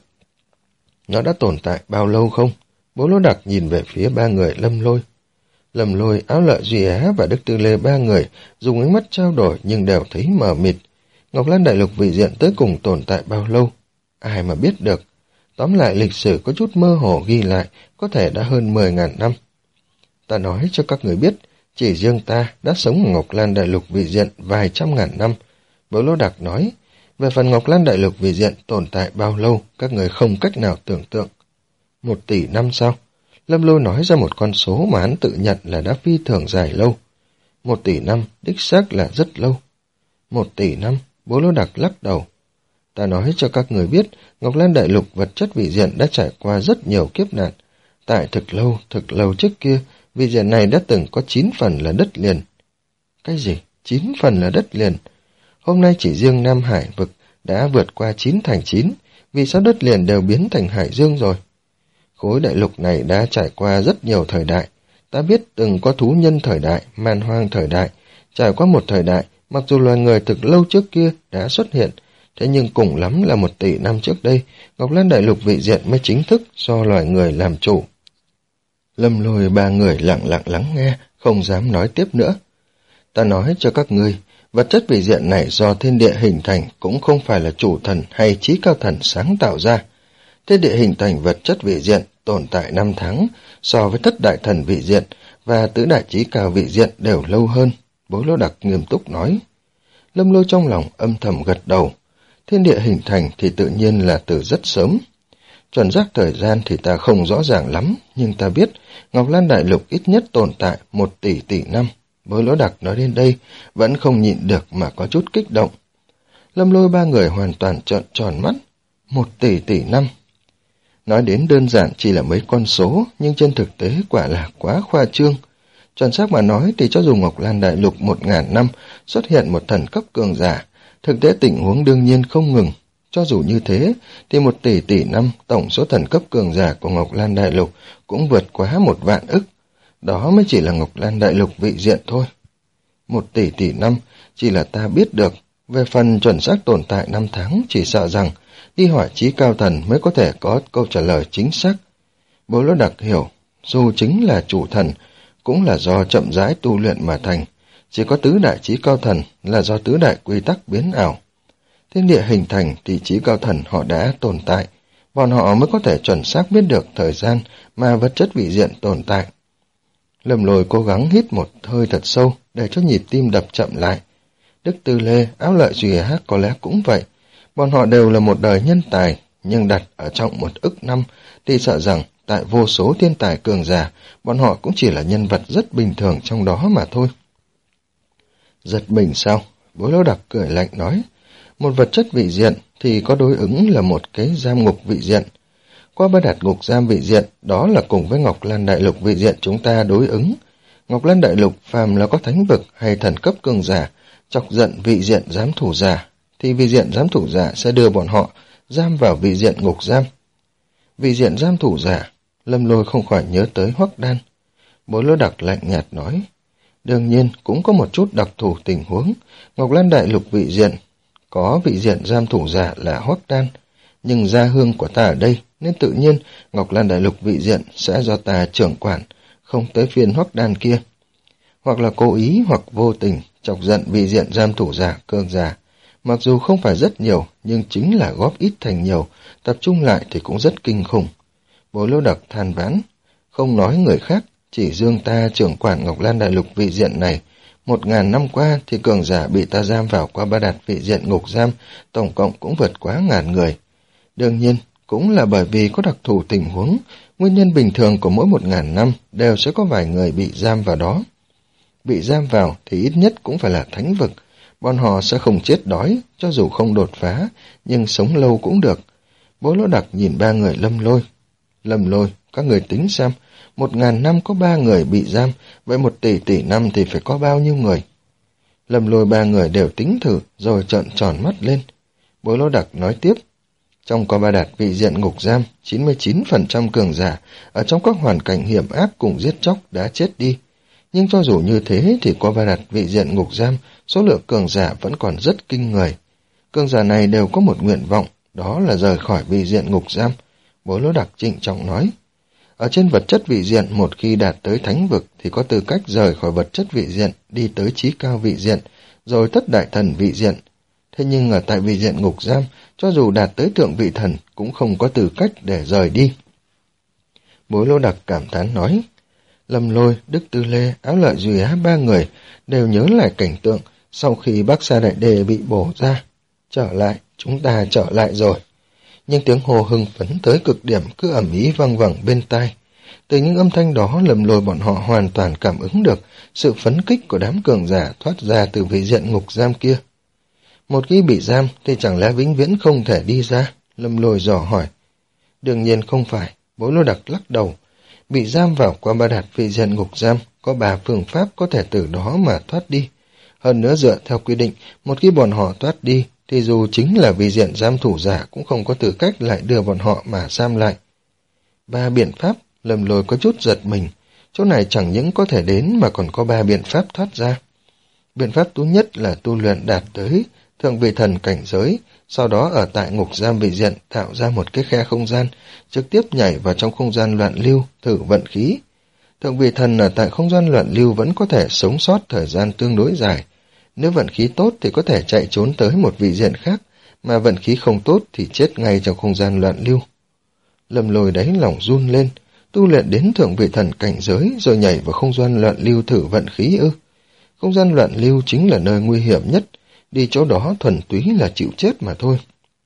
nó đã tồn tại bao lâu không? Bố Lỗ Đặc nhìn về phía ba người Lâm Lôi. Lâm Lôi, Áo Lợi Duy Á và Đức Tư Lê ba người dùng ánh mắt trao đổi nhưng đều thấy mờ mịt. Ngọc Lan đại lục vị diện tới cùng tồn tại bao lâu? Ai mà biết được. Tóm lại lịch sử có chút mơ hồ ghi lại, có thể đã hơn mười ngàn năm. Ta nói cho các người biết, chỉ riêng ta đã sống ở Ngọc Lan đại lục vị diện vài trăm ngàn năm. Bố Lỗ Đặc nói, về phần Ngọc Lan đại lục vị diện tồn tại bao lâu, các người không cách nào tưởng tượng. Một tỷ năm sao? Lâm Lôi nói ra một con số mà hắn tự nhận là đã phi thường dài lâu. Một tỷ năm, đích xác là rất lâu. Một tỷ năm, Bố Lỗ Đặc lắc đầu. Ta nói cho các người biết, Ngọc Lan đại lục vật chất vị diện đã trải qua rất nhiều kiếp nạn. Tại thực lâu, thực lâu trước kia, vị diện này đã từng có chín phần là đất liền. Cái gì? Chín phần là đất liền? Hôm nay chỉ riêng Nam Hải vực đã vượt qua chín thành chín, vì sao đất liền đều biến thành hải dương rồi? Khối đại lục này đã trải qua rất nhiều thời đại. Ta biết từng có thú nhân thời đại, man hoang thời đại. Trải qua một thời đại, mặc dù loài người thực lâu trước kia đã xuất hiện, thế nhưng cùng lắm là một tỷ năm trước đây, Ngọc Lan đại lục vị diện mới chính thức do loài người làm chủ. Lâm Lôi ba người lặng lặng lắng nghe, không dám nói tiếp nữa. Ta nói cho các ngươi, vật chất vị diện này do thiên địa hình thành cũng không phải là chủ thần hay trí cao thần sáng tạo ra. Thiên địa hình thành vật chất vị diện tồn tại năm tháng so với thất đại thần vị diện và tứ đại trí cao vị diện đều lâu hơn, Bố Lỗ Đặc nghiêm túc nói. Lâm Lôi trong lòng âm thầm gật đầu. Thiên địa hình thành thì tự nhiên là từ rất sớm. Chuẩn xác thời gian thì ta không rõ ràng lắm, nhưng ta biết Ngọc Lan đại lục ít nhất tồn tại một tỷ tỷ năm. Bố Lỗ Đặc nói đến đây, vẫn không nhịn được mà có chút kích động. Lâm Lôi ba người hoàn toàn trợn tròn mắt. Một tỷ tỷ năm. Nói đến đơn giản chỉ là mấy con số, nhưng trên thực tế quả là quá khoa trương. Chuẩn xác mà nói thì cho dù Ngọc Lan đại lục một ngàn năm xuất hiện một thần cấp cường giả, thực tế tình huống đương nhiên không ngừng. Cho dù như thế, thì một tỷ tỷ năm tổng số thần cấp cường giả của Ngọc Lan đại lục cũng vượt quá một vạn ức. Đó mới chỉ là Ngọc Lan đại lục vị diện thôi. Một tỷ tỷ năm chỉ là ta biết được. Về phần chuẩn xác tồn tại năm tháng, chỉ sợ rằng đi hỏi trí cao thần mới có thể có câu trả lời chính xác. Bố Lỗ Đặc hiểu, dù chính là chủ thần, cũng là do chậm rãi tu luyện mà thành. Chỉ có tứ đại trí cao thần là do tứ đại quy tắc biến ảo. Thiên địa hình thành thì trí cao thần họ đã tồn tại, bọn họ mới có thể chuẩn xác biết được thời gian mà vật chất vị diện tồn tại. Lâm Lôi cố gắng hít một hơi thật sâu để cho nhịp tim đập chậm lại. Đức Tư Lê, Áo Lợi Duy Á có lẽ cũng vậy. Bọn họ đều là một đời nhân tài, nhưng đặt ở trong một ức năm thì sợ rằng tại vô số thiên tài cường giả, bọn họ cũng chỉ là nhân vật rất bình thường trong đó mà thôi. Giật mình sao? Bố Lão Đặc cười lạnh nói. Một vật chất vị diện thì có đối ứng là một cái giam ngục vị diện. Qua Ba Đạt ngục giam vị diện, đó là cùng với Ngọc Lan Đại Lục vị diện chúng ta đối ứng. Ngọc Lan Đại Lục phàm là có thánh vực hay thần cấp cường giả, chọc giận vị diện giám thủ giả, thì vị diện giám thủ giả sẽ đưa bọn họ giam vào vị diện ngục giam. Vị diện giám thủ giả, Lâm Lôi không khỏi nhớ tới Hoắc Đan. Bố Lão Đặc lạnh nhạt nói, đương nhiên cũng có một chút đặc thù tình huống. Ngọc Lan Đại Lục vị diện có vị diện giam thủ giả là Hoắc Đan, nhưng gia hương của ta ở đây nên tự nhiên Ngọc Lan Đại Lục vị diện sẽ do ta trưởng quản, không tới phiên Hoắc Đan kia. Hoặc là cố ý hoặc vô tình chọc giận vị diện giam thủ giả cường giả, mặc dù không phải rất nhiều nhưng chính là góp ít thành nhiều, tập trung lại thì cũng rất kinh khủng. Bố Lão Đặc than vãn, không nói người khác, chỉ riêng ta trưởng quản Ngọc Lan Đại Lục vị diện này, một ngàn năm qua thì cường giả bị ta giam vào qua Ba Đạt vị diện ngục giam tổng cộng cũng vượt quá ngàn người. Đương nhiên cũng là bởi vì có đặc thù tình huống, nguyên nhân bình thường của mỗi một ngàn năm đều sẽ có vài người bị giam vào đó. Bị giam vào thì ít nhất cũng phải là thánh vực, bọn họ sẽ không chết đói, cho dù không đột phá, nhưng sống lâu cũng được. Bố Lão Đặc nhìn ba người Lâm Lôi. Lâm Lôi, các người tính xem, một ngàn năm có ba người bị giam, vậy một tỷ tỷ năm thì phải có bao nhiêu người? Lâm Lôi ba người đều tính thử, rồi trợn tròn mắt lên. Bố Lão Đặc nói tiếp, trong có Ba Đạt vị diện ngục giam, chín mươi chín phần trăm cường giả ở trong các hoàn cảnh hiểm ác cùng giết chóc đã chết đi. Nhưng cho dù như thế thì qua Ba Đạt vị diện ngục giam, số lượng cường giả vẫn còn rất kinh người. Cường giả này đều có một nguyện vọng, đó là rời khỏi vị diện ngục giam. Bố Lão Đặc trịnh trọng nói, ở trên vật chất vị diện một khi đạt tới thánh vực thì có tư cách rời khỏi vật chất vị diện, đi tới chí cao vị diện, rồi thất đại thần vị diện. Thế nhưng ở tại vị diện ngục giam, cho dù đạt tới thượng vị thần cũng không có tư cách để rời đi. Bố Lão Đặc cảm thán nói, Lâm Lôi, Đức Tư Lê, Áo Lợi Duy Á ba người đều nhớ lại cảnh tượng sau khi Bắc Sa Đại Đê bị bổ ra. Trở lại, chúng ta trở lại rồi. Nhưng tiếng hô hưng phấn tới cực điểm cứ ầm ĩ vang vẳng bên tai. Từ những âm thanh đó, Lâm Lôi bọn họ hoàn toàn cảm ứng được sự phấn kích của đám cường giả thoát ra từ vị diện ngục giam kia. Một khi bị giam thì chẳng lẽ vĩnh viễn không thể đi ra? Lâm Lôi dò hỏi. Đương nhiên không phải, Bố Lão Đặc lắc đầu. Bị giam vào qua Ba Đạt vị diện ngục giam, có ba phương pháp có thể từ đó mà thoát đi. Hơn nữa dựa theo quy định, một khi bọn họ thoát đi, thì dù chính là vị diện giam thủ giả cũng không có tư cách lại đưa bọn họ mà giam lại. Ba biện pháp, Lâm Lôi có chút giật mình. Chỗ này chẳng những có thể đến mà còn có ba biện pháp thoát ra. Biện pháp thứ nhất là tu luyện đạt tới thượng vị thần cảnh giới, sau đó ở tại ngục giam vị diện tạo ra một cái khe không gian, trực tiếp nhảy vào trong không gian loạn lưu, thử vận khí. Thượng vị thần ở tại không gian loạn lưu vẫn có thể sống sót thời gian tương đối dài. Nếu vận khí tốt thì có thể chạy trốn tới một vị diện khác, mà vận khí không tốt thì chết ngay trong không gian loạn lưu. Lâm Lôi đáy lòng run lên, tu luyện đến thượng vị thần cảnh giới rồi nhảy vào không gian loạn lưu thử vận khí ư? Không gian loạn lưu chính là nơi nguy hiểm nhất, đi chỗ đó thuần túy là chịu chết mà thôi.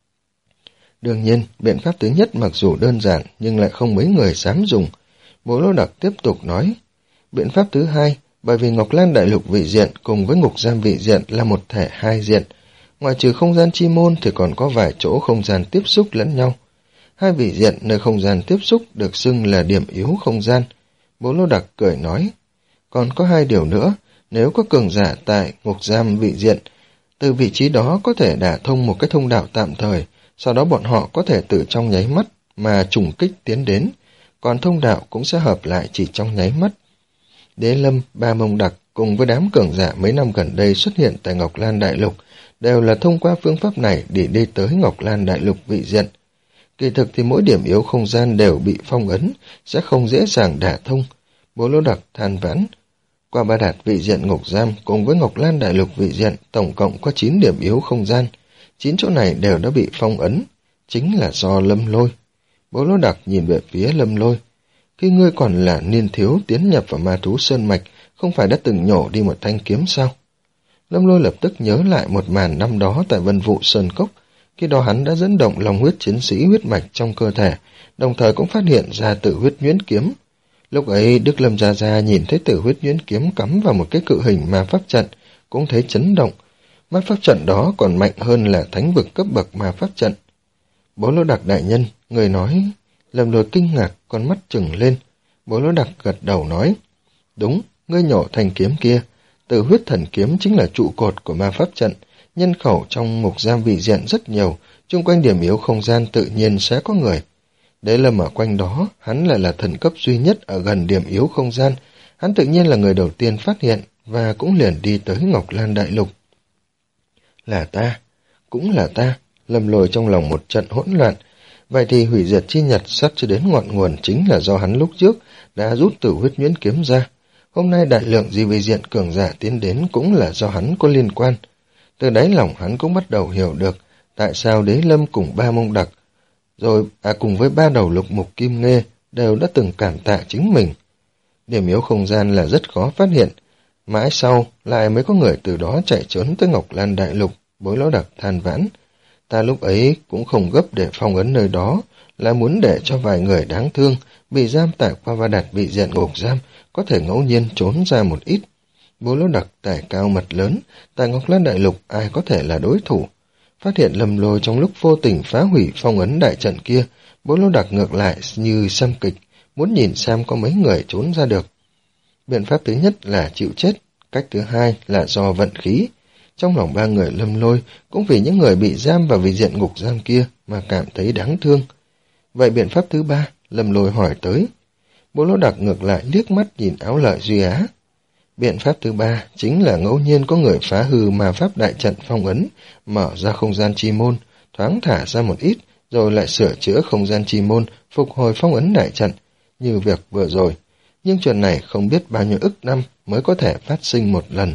Đương nhiên, biện pháp thứ nhất mặc dù đơn giản nhưng lại không mấy người dám dùng. Bố Lão Đặc tiếp tục nói, biện pháp thứ hai, bởi vì Ngọc Lan Đại Lục vị diện cùng với ngục giam vị diện là một thể hai diện, ngoài trừ không gian chi môn thì còn có vài chỗ không gian tiếp xúc lẫn nhau. Hai vị diện nơi không gian tiếp xúc được xưng là điểm yếu không gian. Bố Lão Đặc cười nói, còn có hai điều nữa, nếu có cường giả tại ngục giam vị diện, từ vị trí đó có thể đả thông một cái thông đạo tạm thời, sau đó bọn họ có thể từ trong nháy mắt mà trùng kích tiến đến, còn thông đạo cũng sẽ hợp lại chỉ trong nháy mắt. Đế Lâm, Ba Mông Đặc cùng với đám cường giả mấy năm gần đây xuất hiện tại Ngọc Lan Đại Lục đều là thông qua phương pháp này để đi tới Ngọc Lan Đại Lục vị diện. Kỳ thực thì mỗi điểm yếu không gian đều bị phong ấn, sẽ không dễ dàng đả thông. Bố Lão Đặc than vãn, qua Ba Đạt vị diện ngục giam cùng với Ngọc Lan Đại Lục vị diện tổng cộng có chín điểm yếu không gian, chín chỗ này đều đã bị phong ấn, chính là do Lâm Lôi. Bố Lão Đặc nhìn về phía Lâm Lôi, khi ngươi còn là niên thiếu tiến nhập vào ma thú sơn mạch, không phải đã từng nhổ đi một thanh kiếm sao? Lâm Lôi lập tức nhớ lại một màn năm đó tại Vân Vụ Sơn Cốc, khi đó hắn đã dẫn động lòng huyết chiến sĩ huyết mạch trong cơ thể, đồng thời cũng phát hiện ra tử huyết nhuyễn kiếm. Lúc ấy Đức Lâm Gia Gia nhìn thấy tử huyết nhuyễn kiếm cắm vào một cái cự hình ma pháp trận, cũng thấy chấn động. Ma pháp trận đó còn mạnh hơn là thánh vực cấp bậc ma pháp trận. Bố Lỗ Đặc đại nhân, người nói... Lâm Lôi kinh ngạc, con mắt trừng lên. Bố Lỗ Đặc gật đầu nói, đúng, ngươi nhổ thanh kiếm kia. Tử huyết thần kiếm chính là trụ cột của ma pháp trận. Nhân khẩu trong mục giam vị diện rất nhiều, chung quanh điểm yếu không gian tự nhiên sẽ có người. Đế Lâm ở quanh đó, hắn lại là thần cấp duy nhất ở gần điểm yếu không gian. Hắn tự nhiên là người đầu tiên phát hiện, và cũng liền đi tới Ngọc Lan Đại Lục. Là ta, cũng là ta. Lâm Lôi trong lòng một trận hỗn loạn. Vậy thì hủy diệt chi nhật sắp cho đến ngọn nguồn chính là do hắn lúc trước đã rút tử huyết nhuyễn kiếm ra. Hôm nay đại lượng di vị diện cường giả tiến đến cũng là do hắn có liên quan. Từ đáy lòng hắn cũng bắt đầu hiểu được tại sao Đế Lâm cùng ba mông đặc, rồi à cùng với ba đầu lục mục kim nghê đều đã từng cảm tạ chính mình. Điểm yếu không gian là rất khó phát hiện. Mãi sau lại mới có người từ đó chạy trốn tới Ngọc Lan Đại Lục. Bối Lỗ Đặc than vãn. Ta lúc ấy cũng không gấp để phong ấn nơi đó, là muốn để cho vài người đáng thương bị giam tại Qua Va Đạt vị diện ngục giam có thể ngẫu nhiên trốn ra một ít. Bố Lỗ Đặc tài cao mật lớn, tại Ngọc Lan Đại Lục ai có thể là đối thủ. Phát hiện Lâm Lôi trong lúc vô tình phá hủy phong ấn đại trận kia, Bố Lỗ Đặc ngược lại như xem kịch, muốn nhìn xem có mấy người trốn ra được. Biện pháp thứ nhất là chịu chết, cách thứ hai là do vận khí. Trong lòng ba người Lâm Lôi cũng vì những người bị giam vào vị diện ngục giam kia mà cảm thấy đáng thương. Vậy biện pháp thứ ba, Lâm Lôi hỏi tới. Bố Lỗ Đặc ngược lại liếc mắt nhìn Áo Lợi Duy Á. Biện pháp thứ ba chính là ngẫu nhiên có người phá hư ma pháp đại trận phong ấn, mở ra không gian chi môn, thoáng thả ra một ít, rồi lại sửa chữa không gian chi môn, phục hồi phong ấn đại trận, như việc vừa rồi. Nhưng chuyện này không biết bao nhiêu ức năm mới có thể phát sinh một lần.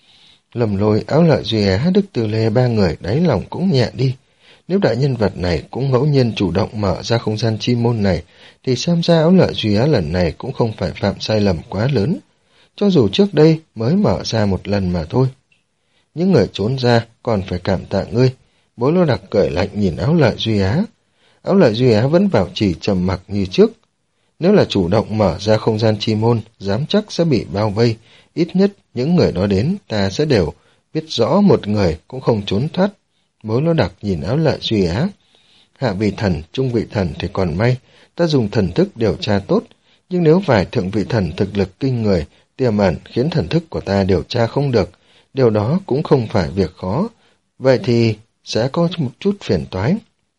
Lâm Lôi, Áo Lợi Duy Á, Đức Tư Lê ba người đáy lòng cũng nhẹ đi. Nếu đại nhân vật này cũng ngẫu nhiên chủ động mở ra không gian chi môn này, thì xem ra Áo Lợi Duy Á lần này cũng không phải phạm sai lầm quá lớn. Cho dù trước đây mới mở ra một lần mà thôi. Những người trốn ra còn phải cảm tạ ngươi. Bố Lỗ Đặc cười lạnh nhìn Áo Lợi Duy Á. Áo Lợi Duy Á vẫn bảo trì trầm mặc như trước. Nếu là chủ động mở ra không gian chi môn, dám chắc sẽ bị bao vây. Ít nhất những người đó đến ta sẽ đều biết rõ một người cũng không trốn thoát. Bố Lỗ Đặc nhìn Áo Lợi Duy Á. Hạ vị thần, trung vị thần thì còn may, ta dùng thần thức điều tra tốt. Nhưng nếu vài thượng vị thần thực lực kinh người, tiềm ẩn khiến thần thức của ta điều tra không được, điều đó cũng không phải việc khó. Vậy thì sẽ có một chút phiền toái.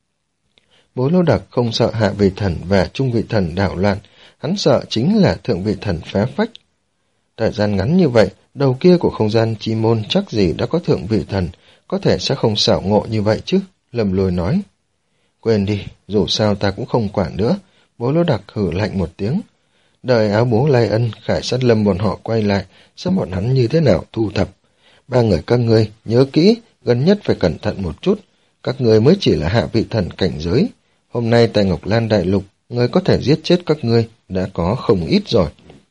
Bố Lỗ Đặc không sợ hạ vị thần và trung vị thần đảo loạn, hắn sợ chính là thượng vị thần phá phách. Thời gian ngắn như vậy, đầu kia của không gian chi môn chắc gì đã có thượng vị thần, có thể sẽ không xảo ngộ như vậy chứ, Lâm Lôi nói. Quên đi, dù sao ta cũng không quản nữa, Bố Lỗ Đặc hử lạnh một tiếng. Đợi Áo Bố Lai Ân, Khải Sát Lâm bọn họ quay lại, xem bọn hắn như thế nào thu thập. Ba người các ngươi, nhớ kỹ, gần nhất phải cẩn thận một chút, các ngươi mới chỉ là hạ vị thần cảnh giới. Hôm nay tại Ngọc Lan Đại Lục, ngươi có thể giết chết các ngươi, đã có không ít rồi.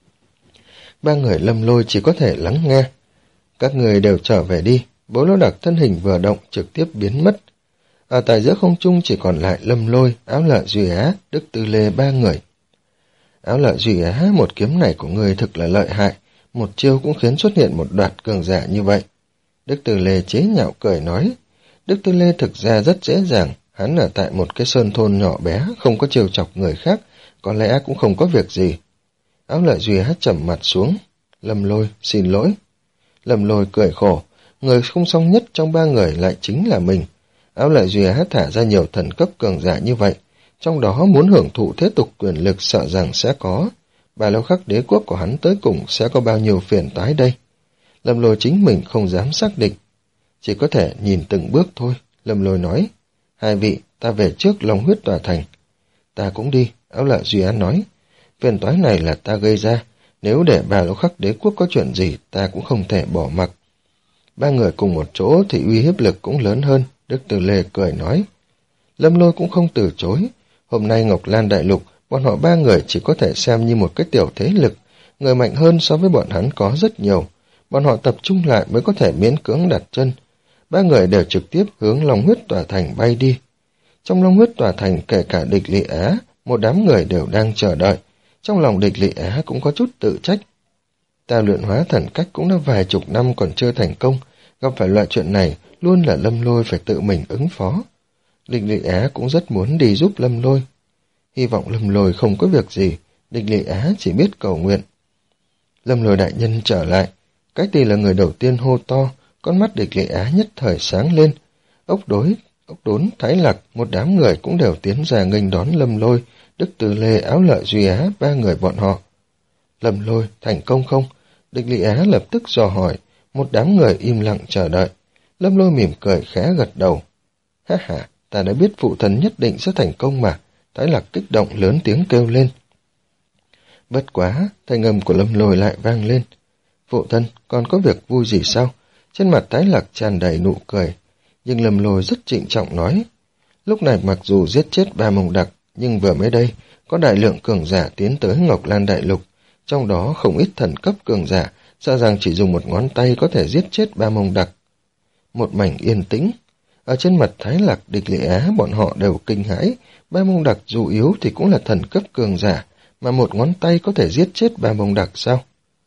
Ba người Lâm Lôi chỉ có thể lắng nghe. Các người đều trở về đi. Bố Lỗ Đặc thân hình vừa động trực tiếp biến mất. Ở tại giữa không trung chỉ còn lại Lâm Lôi, Áo Lợi Duy Á, Đức Tư Lê ba người. Áo Lợi Duy Á, một kiếm này của người thực là lợi hại, một chiêu cũng khiến xuất hiện một đoạt cường giả như vậy. Đức Tư Lê chế nhạo cười nói. Đức Tư Lê thực ra rất dễ dàng, hắn ở tại một cái sơn thôn nhỏ bé, không có trêu chọc người khác, có lẽ cũng không có việc gì. Áo Lợi Duy Á trầm mặt xuống. Lâm Lôi, xin lỗi. Lâm Lôi cười khổ, người không xong nhất trong ba người lại chính là mình. Áo Lợi Duy Á thả ra nhiều thần cấp cường giả như vậy, trong đó muốn hưởng thụ thế tục quyền lực sợ rằng sẽ có. Bà Lâu Khắc đế quốc của hắn tới cùng sẽ có bao nhiêu phiền toái đây? Lâm Lôi chính mình không dám xác định, chỉ có thể nhìn từng bước thôi. Lâm Lôi nói, hai vị, ta về trước Long Huyết Tòa Thành. Ta cũng đi, Áo Lợi Duy Á nói. Phiền toái này là ta gây ra, nếu để Bà Lâu Khắc đế quốc có chuyện gì, ta cũng không thể bỏ mặc. Ba người cùng một chỗ thì uy hiếp lực cũng lớn hơn, Đức Từ Lê cười nói. Lâm Lôi cũng không từ chối. Hôm nay Ngọc Lan Đại Lục, bọn họ ba người chỉ có thể xem như một cái tiểu thế lực, người mạnh hơn so với bọn hắn có rất nhiều. Bọn họ tập trung lại mới có thể miễn cưỡng đặt chân. Ba người đều trực tiếp hướng Long Huyết Tòa Thành bay đi. Trong Long Huyết Tòa Thành kể cả Địch Lị Á, một đám người đều đang chờ đợi. Trong lòng Địch Lị Á cũng có chút tự trách. Ta luyện hóa thần cách cũng đã vài chục năm còn chưa thành công, gặp phải loại chuyện này luôn là Lâm Lôi phải tự mình ứng phó. Địch Lị Á cũng rất muốn đi giúp Lâm Lôi. Hy vọng Lâm Lôi không có việc gì, Địch Lị Á chỉ biết cầu nguyện. Lâm Lôi đại nhân trở lại, Cái Tỳ là người đầu tiên hô to, con mắt Địch Lị Á nhất thời sáng lên. Ốc đối, ốc đốn, Thái Lạc, một đám người cũng đều tiến ra nghênh đón Lâm Lôi, Đức Từ Lê, Áo Lợi, Duy Á, ba người bọn họ. Lâm Lôi, thành công không? Địch Lị Á lập tức dò hỏi, một đám người im lặng chờ đợi. Lâm Lôi mỉm cười khẽ gật đầu. Ha ha, ta đã biết phụ thần nhất định sẽ thành công mà. Thái Lạc kích động lớn tiếng kêu lên. Bất quá, thanh âm của Lâm Lôi lại vang lên. Phụ thân, còn có việc vui gì sao? Trên mặt Thái Lạc tràn đầy nụ cười. Nhưng Lâm Lôi rất trịnh trọng nói. Lúc này mặc dù giết chết ba mông đặc, nhưng vừa mới đây, có đại lượng cường giả tiến tới Ngọc Lan Đại Lục. Trong đó không ít thần cấp cường giả, sợ rằng chỉ dùng một ngón tay có thể giết chết ba mông đặc. Một mảnh yên tĩnh. Ở trên mặt Thái Lạc, Địch Lị Á bọn họ đều kinh hãi. Ba mông đặc dù yếu thì cũng là thần cấp cường giả, mà một ngón tay có thể giết chết ba mông đặc sao?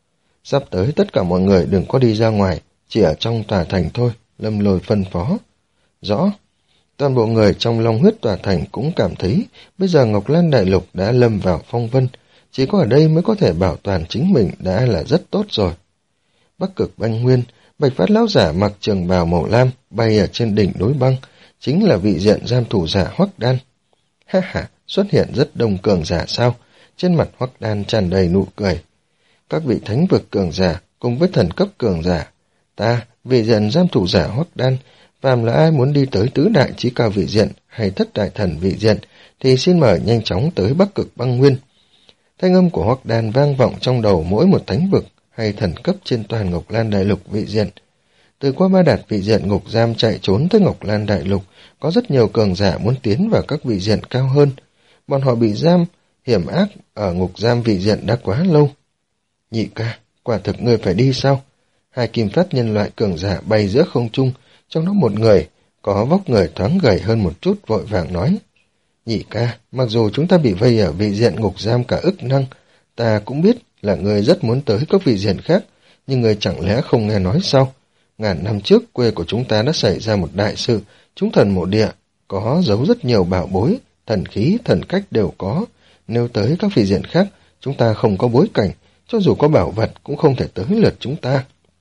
Sắp tới tất cả mọi người đừng có đi ra ngoài, chỉ ở trong tòa thành thôi, Lâm Lôi phân phó. Rõ. Toàn bộ người trong Long Huyết tòa thành cũng cảm thấy bây giờ Ngọc Lan Đại Lục đã lâm vào phong vân, chỉ có ở đây mới có thể bảo toàn chính mình đã là rất tốt rồi. Bắc Cực Băng Nguyên, Bạch Phát lão giả mặc trường bào màu lam bay ở trên đỉnh núi băng, chính là vị diện giam thủ giả Hoắc Đan. Ha ha, xuất hiện rất đông cường giả sao? Trên mặt Hoắc Đan tràn đầy nụ cười. Các vị thánh vực cường giả cùng với thần cấp cường giả, ta, vị diện giam thủ giả Hoắc Đan, phàm là ai muốn đi tới tứ đại chí cao vị diện hay thất đại thần vị diện thì xin mời nhanh chóng tới Bắc Cực Băng Nguyên. Thanh âm của Hoắc Đan vang vọng trong đầu mỗi một thánh vực hay thần cấp trên toàn Ngọc Lan Đại Lục vị diện. Từ qua ba đạt vị diện ngục giam chạy trốn tới Ngọc Lan Đại Lục, có rất nhiều cường giả muốn tiến vào các vị diện cao hơn. Bọn họ bị giam hiểm ác ở ngục giam vị diện đã quá lâu. Nhị ca, quả thực ngươi phải đi sao? Hai kim phát nhân loại cường giả bay giữa không trung, trong đó một người có vóc người thoáng gầy hơn một chút vội vàng nói. Nhị ca, mặc dù chúng ta bị vây ở vị diện ngục giam cả ức năng, ta cũng biết là ngươi rất muốn tới các vị diện khác, nhưng ngươi chẳng lẽ không nghe nói sao? Ngàn năm trước quê của chúng ta đã xảy ra một đại sự, chúng thần mộ địa, có giấu rất nhiều bảo bối, thần khí, thần cách đều có. Nếu tới các vị diện khác, chúng ta không có bối cảnh, cho dù có bảo vật cũng không thể tới lượt chúng ta.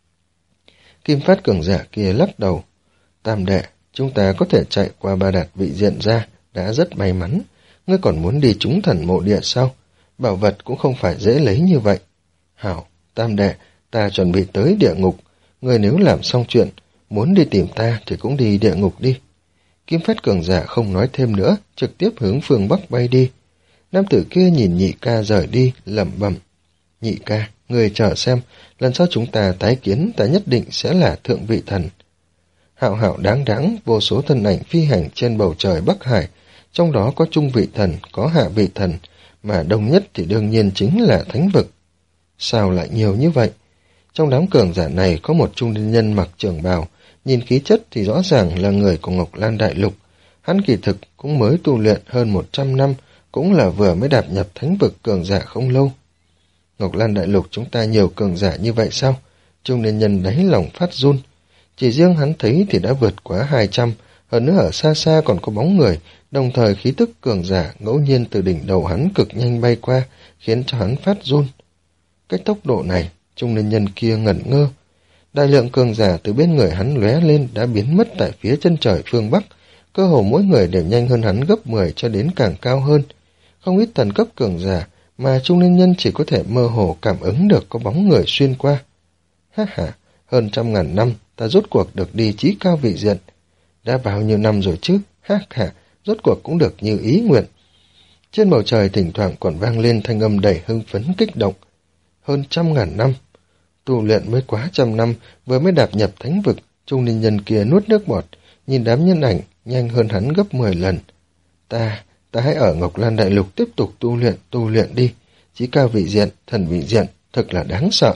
Kim phát cường giả kia lắc đầu. Tam đệ, chúng ta có thể chạy qua ba đạt vị diện ra, đã rất may mắn. Ngươi còn muốn đi chúng thần mộ địa sao? Bảo vật cũng không phải dễ lấy như vậy. Hảo, tam đệ, ta chuẩn bị tới địa ngục. Ngươi nếu làm xong chuyện, muốn đi tìm ta thì cũng đi địa ngục đi. Kim phát cường giả không nói thêm nữa, trực tiếp hướng phương Bắc bay đi. Nam tử kia nhìn nhị ca rời đi, lẩm bẩm. Nhị ca, người chờ xem, lần sau chúng ta tái kiến ta nhất định sẽ là thượng vị thần. Hạo hạo đáng đáng, vô số thân ảnh phi hành trên bầu trời Bắc Hải, trong đó có trung vị thần, có hạ vị thần, mà đông nhất thì đương nhiên chính là thánh vực. Sao lại nhiều như vậy? Trong đám cường giả này có một trung niên nhân mặc trường bào, nhìn khí chất thì rõ ràng là người của Ngọc Lan Đại Lục. Hắn kỳ thực cũng mới tu luyện hơn một trăm năm, cũng là vừa mới đạp nhập thánh vực cường giả không lâu. Ngọc Lan Đại Lục chúng ta nhiều cường giả như vậy sao? Trung niên nhân đáy lòng phát run. Chỉ riêng hắn thấy thì đã vượt quá hai trăm, hơn nữa ở xa xa còn có bóng người, đồng thời khí tức cường giả ngẫu nhiên từ đỉnh đầu hắn cực nhanh bay qua, khiến cho hắn phát run. Cái tốc độ này, trung niên nhân kia ngẩn ngơ. Đại lượng cường giả từ bên người hắn lóe lên đã biến mất tại phía chân trời phương Bắc, cơ hồ mỗi người đều nhanh hơn hắn gấp mười cho đến càng cao hơn. Không ít thần cấp cường giả mà trung niên nhân chỉ có thể mơ hồ cảm ứng được có bóng người xuyên qua. Ha ha, hơn trăm ngàn năm ta rốt cuộc được đi chí cao vị diện. Đã bao nhiêu năm rồi chứ, ha ha, rốt cuộc cũng được như ý nguyện. Trên bầu trời thỉnh thoảng còn vang lên thanh âm đầy hưng phấn kích động. Hơn trăm ngàn năm, tu luyện mới quá trăm năm, vừa mới đạp nhập thánh vực, trung niên nhân kia nuốt nước bọt, nhìn đám nhân ảnh nhanh hơn hắn gấp mười lần. Ta, ta hãy ở Ngọc Lan Đại Lục tiếp tục tu luyện, tu luyện đi. Chí cao vị diện, thần vị diện, thật là đáng sợ.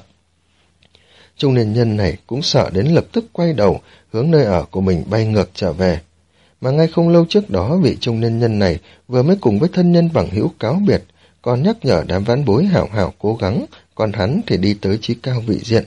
Trung niên nhân này cũng sợ đến lập tức quay đầu, hướng nơi ở của mình bay ngược trở về. Mà ngay không lâu trước đó, vị trung niên nhân này vừa mới cùng với thân nhân bằng hữu cáo biệt, còn nhắc nhở đám vãn bối hảo hảo cố gắng, còn hắn thì đi tới chí cao vị diện.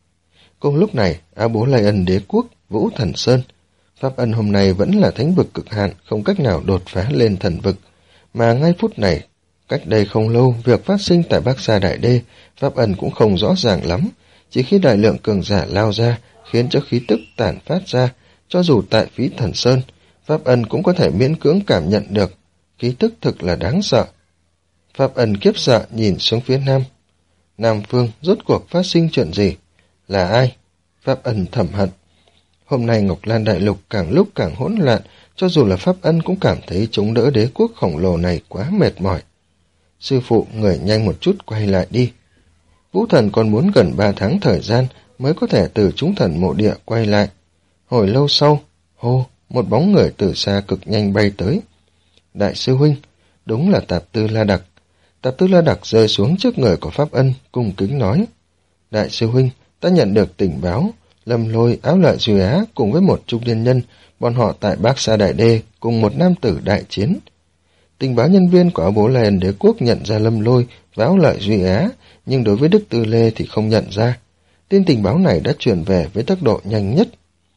Cùng lúc này, Áo Bố Lai Ân Đế Quốc, Vũ Thần Sơn, Pháp Ân hôm nay vẫn là thánh vực cực hạn, không cách nào đột phá lên thần vực, mà ngay phút này, cách đây không lâu, việc phát sinh tại Bắc Sa Đại Đê, Pháp Ân cũng không rõ ràng lắm, chỉ khi đại lượng cường giả lao ra, khiến cho khí tức tản phát ra, cho dù tại Phí Thần Sơn, Pháp Ân cũng có thể miễn cưỡng cảm nhận được, khí tức thực là đáng sợ. Pháp Ân kiếp sợ nhìn xuống phía nam. Nam phương rốt cuộc phát sinh chuyện gì? Là ai? Pháp Ân thầm hận. Hôm nay Ngọc Lan Đại Lục càng lúc càng hỗn loạn, cho dù là Pháp Ân cũng cảm thấy chống đỡ đế quốc khổng lồ này quá mệt mỏi. Sư phụ, người nhanh một chút quay lại đi. Vũ Thần còn muốn gần ba tháng thời gian mới có thể từ chúng thần mộ địa quay lại. Hồi lâu sau, hô, một bóng người từ xa cực nhanh bay tới. Đại sư huynh, đúng là Tạp Tư La Đặc. Tạp Tư La Đặc rơi xuống trước người của Pháp Ân, cung kính nói. Đại sư huynh, ta nhận được tình báo, Lâm Lôi, Áo Lợi Duy Á cùng với một trung niên nhân, bọn họ tại Bắc Sa Đại Đê cùng một nam tử đại chiến. Tình báo nhân viên của Áo Bố Lai Ân Đế Quốc nhận ra Lâm Lôi và Áo Lợi Duy Á, nhưng đối với Đức Tư Lê thì không nhận ra. Tin tình báo này đã truyền về với tốc độ nhanh nhất.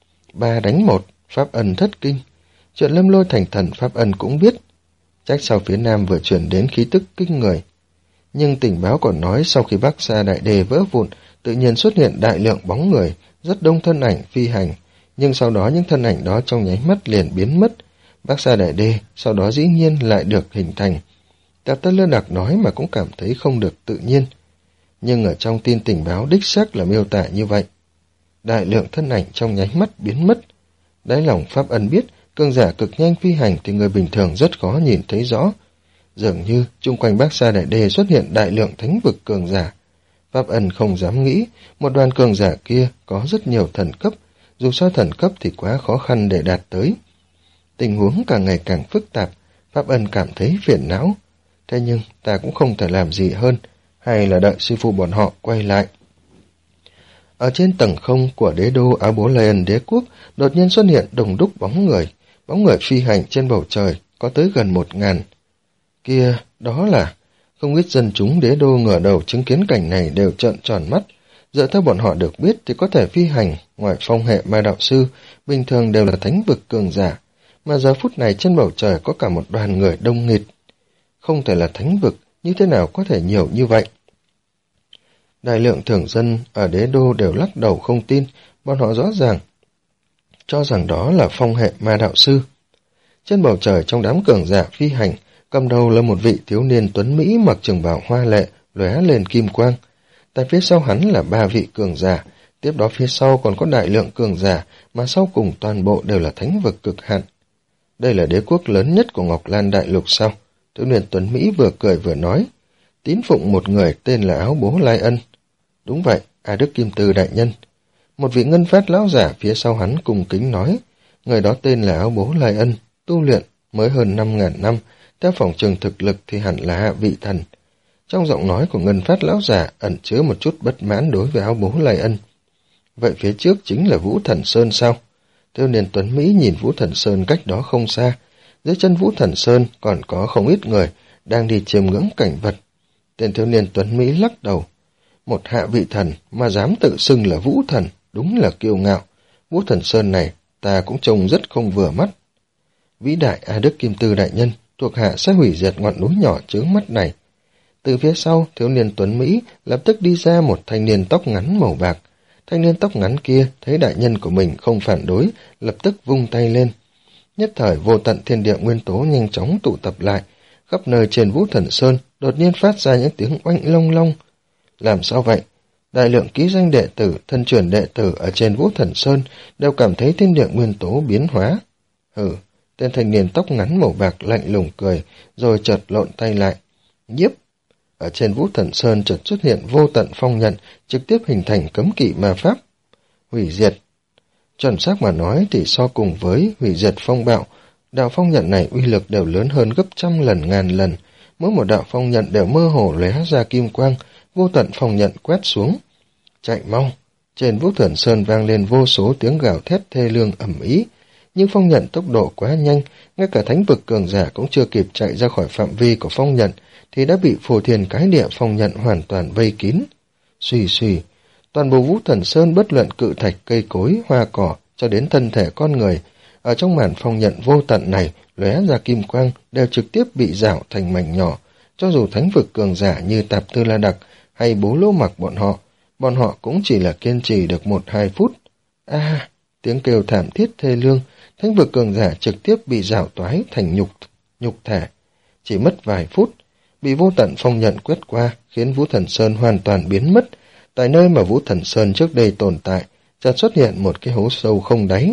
Ba đánh một, Pháp Ân thất kinh. Chuyện Lâm Lôi thành thần Pháp Ân cũng biết. Trách sau phía nam vừa truyền đến khí tức kinh người. Nhưng tình báo còn nói sau khi Bắc Sa Đại Đê vỡ vụn, tự nhiên xuất hiện đại lượng bóng người, rất đông thân ảnh phi hành, nhưng sau đó những thân ảnh đó trong nháy mắt liền biến mất. Bắc Sa Đại Đê sau đó dĩ nhiên lại được hình thành. Tạp Tư La Đặc nói mà cũng cảm thấy không được tự nhiên. Nhưng ở trong tin tình báo đích xác là miêu tả như vậy. Đại lượng thân ảnh trong nháy mắt biến mất. Đáy lòng Pháp Ân biết, cường giả cực nhanh phi hành thì người bình thường rất khó nhìn thấy rõ. Dường như chung quanh Bắc Sa Đại Đê xuất hiện đại lượng thánh vực cường giả. Pháp Ân không dám nghĩ, một đoàn cường giả kia có rất nhiều thần cấp, dù sao thần cấp thì quá khó khăn để đạt tới. Tình huống càng ngày càng phức tạp, Pháp Ân cảm thấy phiền não. Thế nhưng ta cũng không thể làm gì hơn, hay là đợi sư phụ bọn họ quay lại. Ở trên tầng không của đế đô Áo Bố Lai Ân Đế Quốc, đột nhiên xuất hiện đồng đúc bóng người, bóng người phi hành trên bầu trời, có tới gần một ngàn. Kia, đó là... Không ít dân chúng đế đô ngửa đầu chứng kiến cảnh này đều trợn tròn mắt. Dựa theo bọn họ được biết thì có thể phi hành, ngoài phong hệ ma đạo sư, bình thường đều là thánh vực cường giả, mà giờ phút này trên bầu trời có cả một đoàn người đông nghịt. Không thể là thánh vực, như thế nào có thể nhiều như vậy? Đại lượng thường dân ở đế đô đều lắc đầu không tin, bọn họ rõ ràng cho rằng đó là phong hệ ma đạo sư. Trên bầu trời trong đám cường giả phi hành, cầm đầu là một vị thiếu niên tuấn Mỹ mặc trường bào hoa lệ, lóe lên kim quang. Tại phía sau hắn là ba vị cường giả, tiếp đó phía sau còn có đại lượng cường giả, mà sau cùng toàn bộ đều là thánh vực cực hạn. Đây là đế quốc lớn nhất của Ngọc Lan Đại Lục sao? Thiếu niên tuấn Mỹ vừa cười vừa nói. Tín phụng một người tên là Áo Bố Lai Ân. Đúng vậy, A Đức Kim Tư đại nhân. Một vị ngân phát lão giả phía sau hắn cung kính nói. Người đó tên là Áo Bố Lai Ân, tu luyện mới hơn năm ngàn năm, theo phòng trường thực lực thì hẳn là hạ vị thần. Trong giọng nói của ngân phát lão giả ẩn chứa một chút bất mãn đối với Áo Bố Lai Ân. Vậy phía trước chính là Vũ Thần Sơn sao? Thiếu niên tuấn Mỹ nhìn Vũ Thần Sơn cách đó không xa. Dưới chân Vũ Thần Sơn còn có không ít người đang đi chiêm ngưỡng cảnh vật. Tên thiếu niên tuấn Mỹ lắc đầu. Một hạ vị thần mà dám tự xưng là Vũ Thần, đúng là kiêu ngạo. Vũ Thần Sơn này ta cũng trông rất không vừa mắt. Vĩ đại A Đức Kim Tư đại nhân, thuộc hạ sẽ hủy diệt ngọn núi nhỏ chướng mắt này. Từ phía sau, thiếu niên tuấn Mỹ lập tức đi ra một thanh niên tóc ngắn màu bạc. Thanh niên tóc ngắn kia thấy đại nhân của mình không phản đối, lập tức vung tay lên. Nhất thời vô tận thiên địa nguyên tố nhanh chóng tụ tập lại, khắp nơi trên Vũ Thần Sơn đột nhiên phát ra những tiếng oanh long long. Làm sao vậy? Đại lượng ký danh đệ tử, thân truyền đệ tử ở trên Vũ Thần Sơn đều cảm thấy thiên địa nguyên tố biến hóa. Hừ, tên thanh niên tóc ngắn màu bạc lạnh lùng cười, rồi chợt lộn tay lại. Nhiếp! Ở trên Vũ Thần Sơn chợt xuất hiện vô tận phong nhận, trực tiếp hình thành cấm kỵ ma pháp. Hủy diệt! Chuẩn xác mà nói thì so cùng với hủy diệt phong bạo, đạo phong nhận này uy lực đều lớn hơn gấp trăm lần ngàn lần. Mỗi một đạo phong nhận đều mơ hồ lóe ra kim quang, vô tận phong nhận quét xuống. Chạy mau! Trên Vũ Thần Sơn vang lên vô số tiếng gào thét thê lương ầm ĩ. Nhưng phong nhận tốc độ quá nhanh, ngay cả thánh vực cường giả cũng chưa kịp chạy ra khỏi phạm vi của phong nhận, thì đã bị phù thiên cái địa phong nhận hoàn toàn vây kín. Xùy xùy, toàn bộ Vũ Thần Sơn bất luận cự thạch, cây cối, hoa cỏ, cho đến thân thể con người, ở trong màn phong nhận vô tận này, lóe ra kim quang, đều trực tiếp bị rảo thành mảnh nhỏ. Cho dù thánh vực cường giả như Tạp Tư La Đặc hay Bố Lỗ Mặc bọn họ, bọn họ cũng chỉ là kiên trì được một hai phút. A, à, tiếng kêu thảm thiết thê lương, thánh vực cường giả trực tiếp bị rảo toái thành nhục, nhục thể. Chỉ mất vài phút, bị vô tận phong nhận quét qua, khiến Vũ Thần Sơn hoàn toàn biến mất. Tại nơi mà Vũ Thần Sơn trước đây tồn tại, chợt xuất hiện một cái hố sâu không đáy.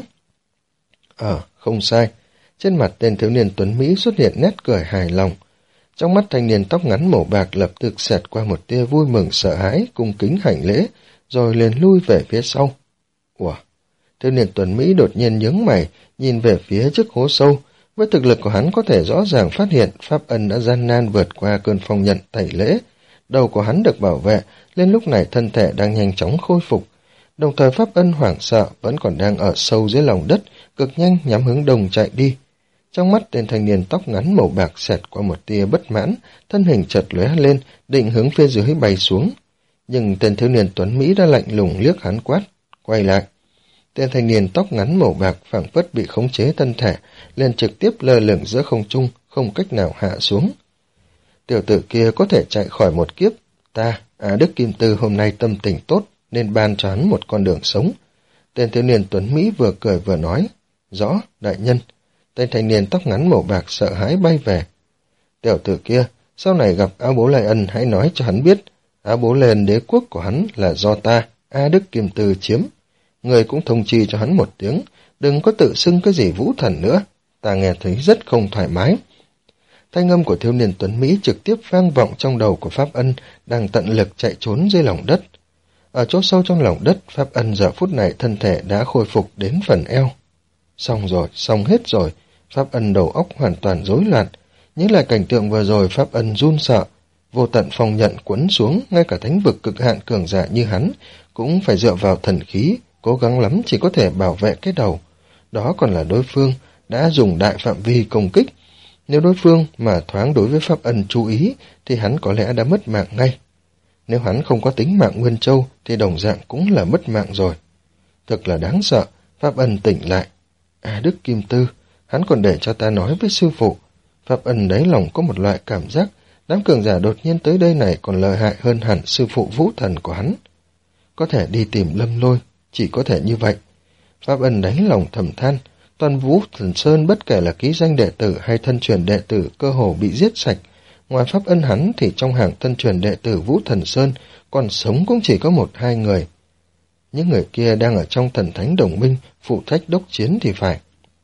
Ờ, không sai, trên mặt tên thiếu niên tuấn Mỹ xuất hiện nét cười hài lòng. Trong mắt thanh niên tóc ngắn màu bạc lập tức xẹt qua một tia vui mừng sợ hãi, cung kính hành lễ, rồi liền lui về phía sau. Ủa, thiếu niên tuấn Mỹ đột nhiên nhướng mày, nhìn về phía trước hố sâu. Với thực lực của hắn có thể rõ ràng phát hiện Pháp Ân đã gian nan vượt qua cơn phong nhận tẩy lễ. Đầu của hắn được bảo vệ, lên lúc này thân thể đang nhanh chóng khôi phục. Đồng thời Pháp Ân hoảng sợ vẫn còn đang ở sâu dưới lòng đất, cực nhanh nhắm hướng đông chạy đi. Trong mắt tên thanh niên tóc ngắn màu bạc xẹt qua một tia bất mãn, thân hình chợt lóe lên, định hướng phía dưới bay xuống. Nhưng tên thiếu niên tuấn Mỹ đã lạnh lùng liếc hắn quát, quay lại. Tên thanh niên tóc ngắn màu bạc phảng phất bị khống chế thân thể, liền trực tiếp lơ lửng giữa không trung, không cách nào hạ xuống. Tiểu tử kia có thể chạy khỏi một kiếp, ta, Á Đức Kim Tư hôm nay tâm tình tốt, nên ban cho hắn một con đường sống. Tên thiếu niên tuấn Mỹ vừa cười vừa nói, rõ, đại nhân. Tên thanh niên tóc ngắn màu bạc sợ hãi bay về. Tiểu tử kia, sau này gặp Áo Bố Lai Ân hãy nói cho hắn biết, Áo Bố Lai Ân đế quốc của hắn là do ta, Á Đức Kim Tư chiếm. Người cũng thông chi cho hắn một tiếng, đừng có tự xưng cái gì vũ thần nữa, ta nghe thấy rất không thoải mái. Thanh âm của thiếu niên tuấn Mỹ trực tiếp vang vọng trong đầu của Pháp Ân đang tận lực chạy trốn dưới lòng đất. Ở chỗ sâu trong lòng đất, Pháp Ân giờ phút này thân thể đã khôi phục đến phần eo. Xong rồi, xong hết rồi, Pháp Ân đầu óc hoàn toàn rối loạn. Nhớ lại cảnh tượng vừa rồi, Pháp Ân run sợ. Vô tận phong nhận quấn xuống, ngay cả thánh vực cực hạn cường giả như hắn cũng phải dựa vào thần khí, cố gắng lắm chỉ có thể bảo vệ cái đầu. Đó còn là đối phương đã dùng đại phạm vi công kích. Nếu đối phương mà thoáng đối với Pháp Ân chú ý thì hắn có lẽ đã mất mạng ngay. Nếu hắn không có tính mạng Nguyên Châu thì đồng dạng cũng là mất mạng rồi. Thật là đáng sợ. Pháp Ân tỉnh lại. À, Đức Kim Tư, hắn còn để cho ta nói với sư phụ. Pháp Ân đáy lòng có một loại cảm giác đám cường giả đột nhiên tới đây này còn lợi hại hơn hẳn sư phụ vũ thần của hắn. Có thể đi tìm Lâm Lôi, chỉ có thể như vậy. Pháp Ân đáy lòng thầm than, toàn Vũ Thần Sơn bất kể là ký danh đệ tử hay thân truyền đệ tử cơ hồ bị giết sạch. Ngoài Pháp Ân hắn thì trong hàng thân truyền đệ tử Vũ Thần Sơn còn sống cũng chỉ có một hai người. Những người kia đang ở trong thần thánh đồng minh phụ trách đốc chiến thì phải.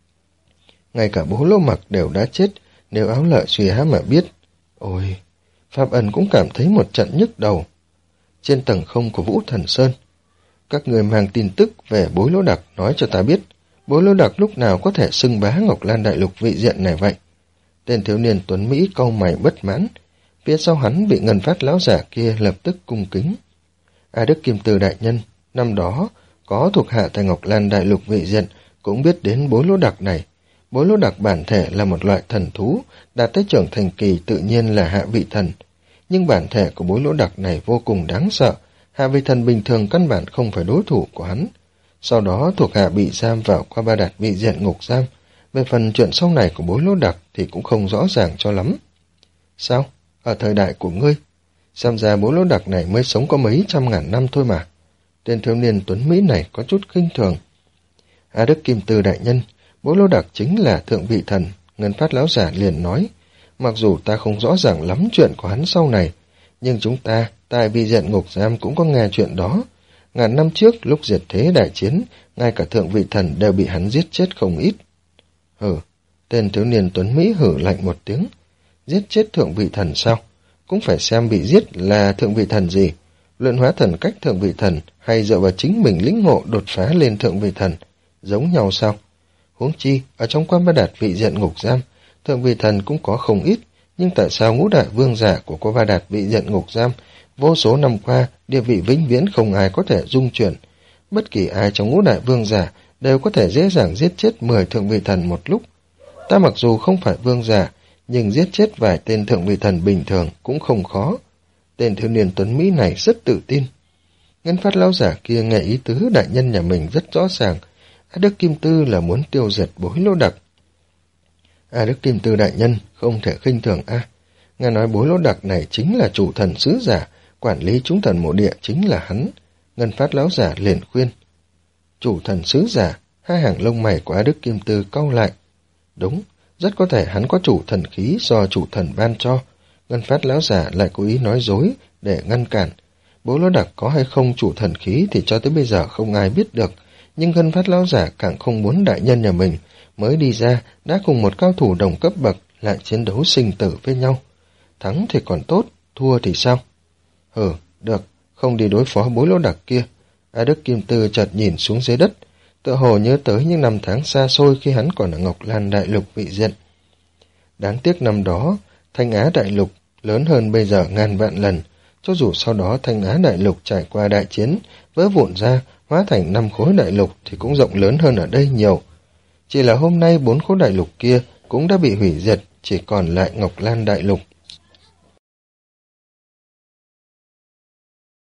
Ngay cả Bố Lỗ Mặc đều đã chết, nếu Áo Lợi Duy Há mà biết. Ôi, Pháp Ân cũng cảm thấy một trận nhức đầu. Trên tầng không của Vũ Thần Sơn, các người mang tin tức về Bối Lỗ Đặc nói cho ta biết, Bối Lỗ Đặc lúc nào có thể xưng bá Ngọc Lan Đại Lục vị diện này vậy? Tên thiếu niên tuấn Mỹ cau mày bất mãn, phía sau hắn bị Ngân Phát lão giả kia lập tức cung kính. A Đức Kim Tư đại nhân, năm đó có thuộc hạ tại Ngọc Lan Đại Lục vị diện cũng biết đến Bối Lỗ Đặc này. Bối Lỗ Đặc bản thể là một loại thần thú, đạt tới trưởng thành kỳ tự nhiên là hạ vị thần. Nhưng bản thể của Bối Lỗ Đặc này vô cùng đáng sợ, hạ vị thần bình thường căn bản không phải đối thủ của hắn. Sau đó thuộc hạ bị giam vào qua Ba Đạt vị diện ngục giam. Về phần chuyện sau này của Bối Lỗ Đặc thì cũng không rõ ràng cho lắm. Sao? Ở thời đại của ngươi? Xem ra Bối Lỗ Đặc này mới sống có mấy trăm ngàn năm thôi mà. Tên thiếu niên tuấn Mỹ này có chút khinh thường. A Đức Kim Tư đại nhân, Bối Lỗ Đặc chính là thượng vị thần. Ngân Phát lão giả liền nói, mặc dù ta không rõ ràng lắm chuyện của hắn sau này, nhưng chúng ta tại vị diện ngục giam cũng có nghe chuyện đó. Ngàn năm trước lúc diệt thế đại chiến, ngay cả thượng vị thần đều bị hắn giết chết không ít. Hừ, tên thiếu niên tuấn Mỹ hử lạnh một tiếng. Giết chết thượng vị thần sao? Cũng phải xem bị giết là thượng vị thần gì. Luyện hóa thần cách thượng vị thần hay dựa vào chính mình lĩnh ngộ đột phá lên thượng vị thần. Giống nhau sao? Huống chi, ở trong Quan Ba Đạt vị diện ngục giam, thượng vị thần cũng có không ít. Nhưng tại sao ngũ đại vương giả của Quan Ba Đạt vị diện ngục giam vô số năm qua địa vị vĩnh viễn không ai có thể dung chuyển? Bất kỳ ai trong ngũ đại vương giả đều có thể dễ dàng giết chết mười thượng vị thần một lúc. Ta mặc dù không phải vương giả, nhưng giết chết vài tên thượng vị thần bình thường cũng không khó. Tên thiếu niên tuấn Mỹ này rất tự tin. Ngân Phát lão giả kia nghe ý tứ đại nhân nhà mình rất rõ ràng. A Đức Kim Tư là muốn tiêu diệt Bối Lỗ Đặc. A Đức Kim Tư đại nhân không thể khinh thường a. Nghe nói Bối Lỗ Đặc này chính là chủ thần sứ giả, quản lý chúng thần mộ địa chính là hắn. Ngân Phát lão giả liền khuyên. Chủ thần sứ giả, hai hàng lông mày của A Đức Kim Tư cau lại. Đúng, rất có thể hắn có chủ thần khí do chủ thần ban cho. Ngân Phát lão giả lại cố ý nói dối để ngăn cản. Bối Lỗ Đặc có hay không chủ thần khí thì cho tới bây giờ không ai biết được, nhưng Ngân Phát lão giả càng không muốn đại nhân nhà mình mới đi ra đã cùng một cao thủ đồng cấp bậc lại chiến đấu sinh tử với nhau. Thắng thì còn tốt, thua thì sao? Ừ, được, không đi đối phó Bối Lỗ Đặc kia. A Đức Kim Tư chợt nhìn xuống dưới đất, tựa hồ nhớ tới những năm tháng xa xôi khi hắn còn ở Ngọc Lan Đại Lục vị diện. Đáng tiếc năm đó, Thanh Á Đại Lục lớn hơn bây giờ ngàn vạn lần, cho dù sau đó Thanh Á Đại Lục trải qua đại chiến, vỡ vụn ra, hóa thành năm khối đại lục thì cũng rộng lớn hơn ở đây nhiều. Chỉ là hôm nay bốn khối đại lục kia cũng đã bị hủy diệt, chỉ còn lại Ngọc Lan Đại Lục.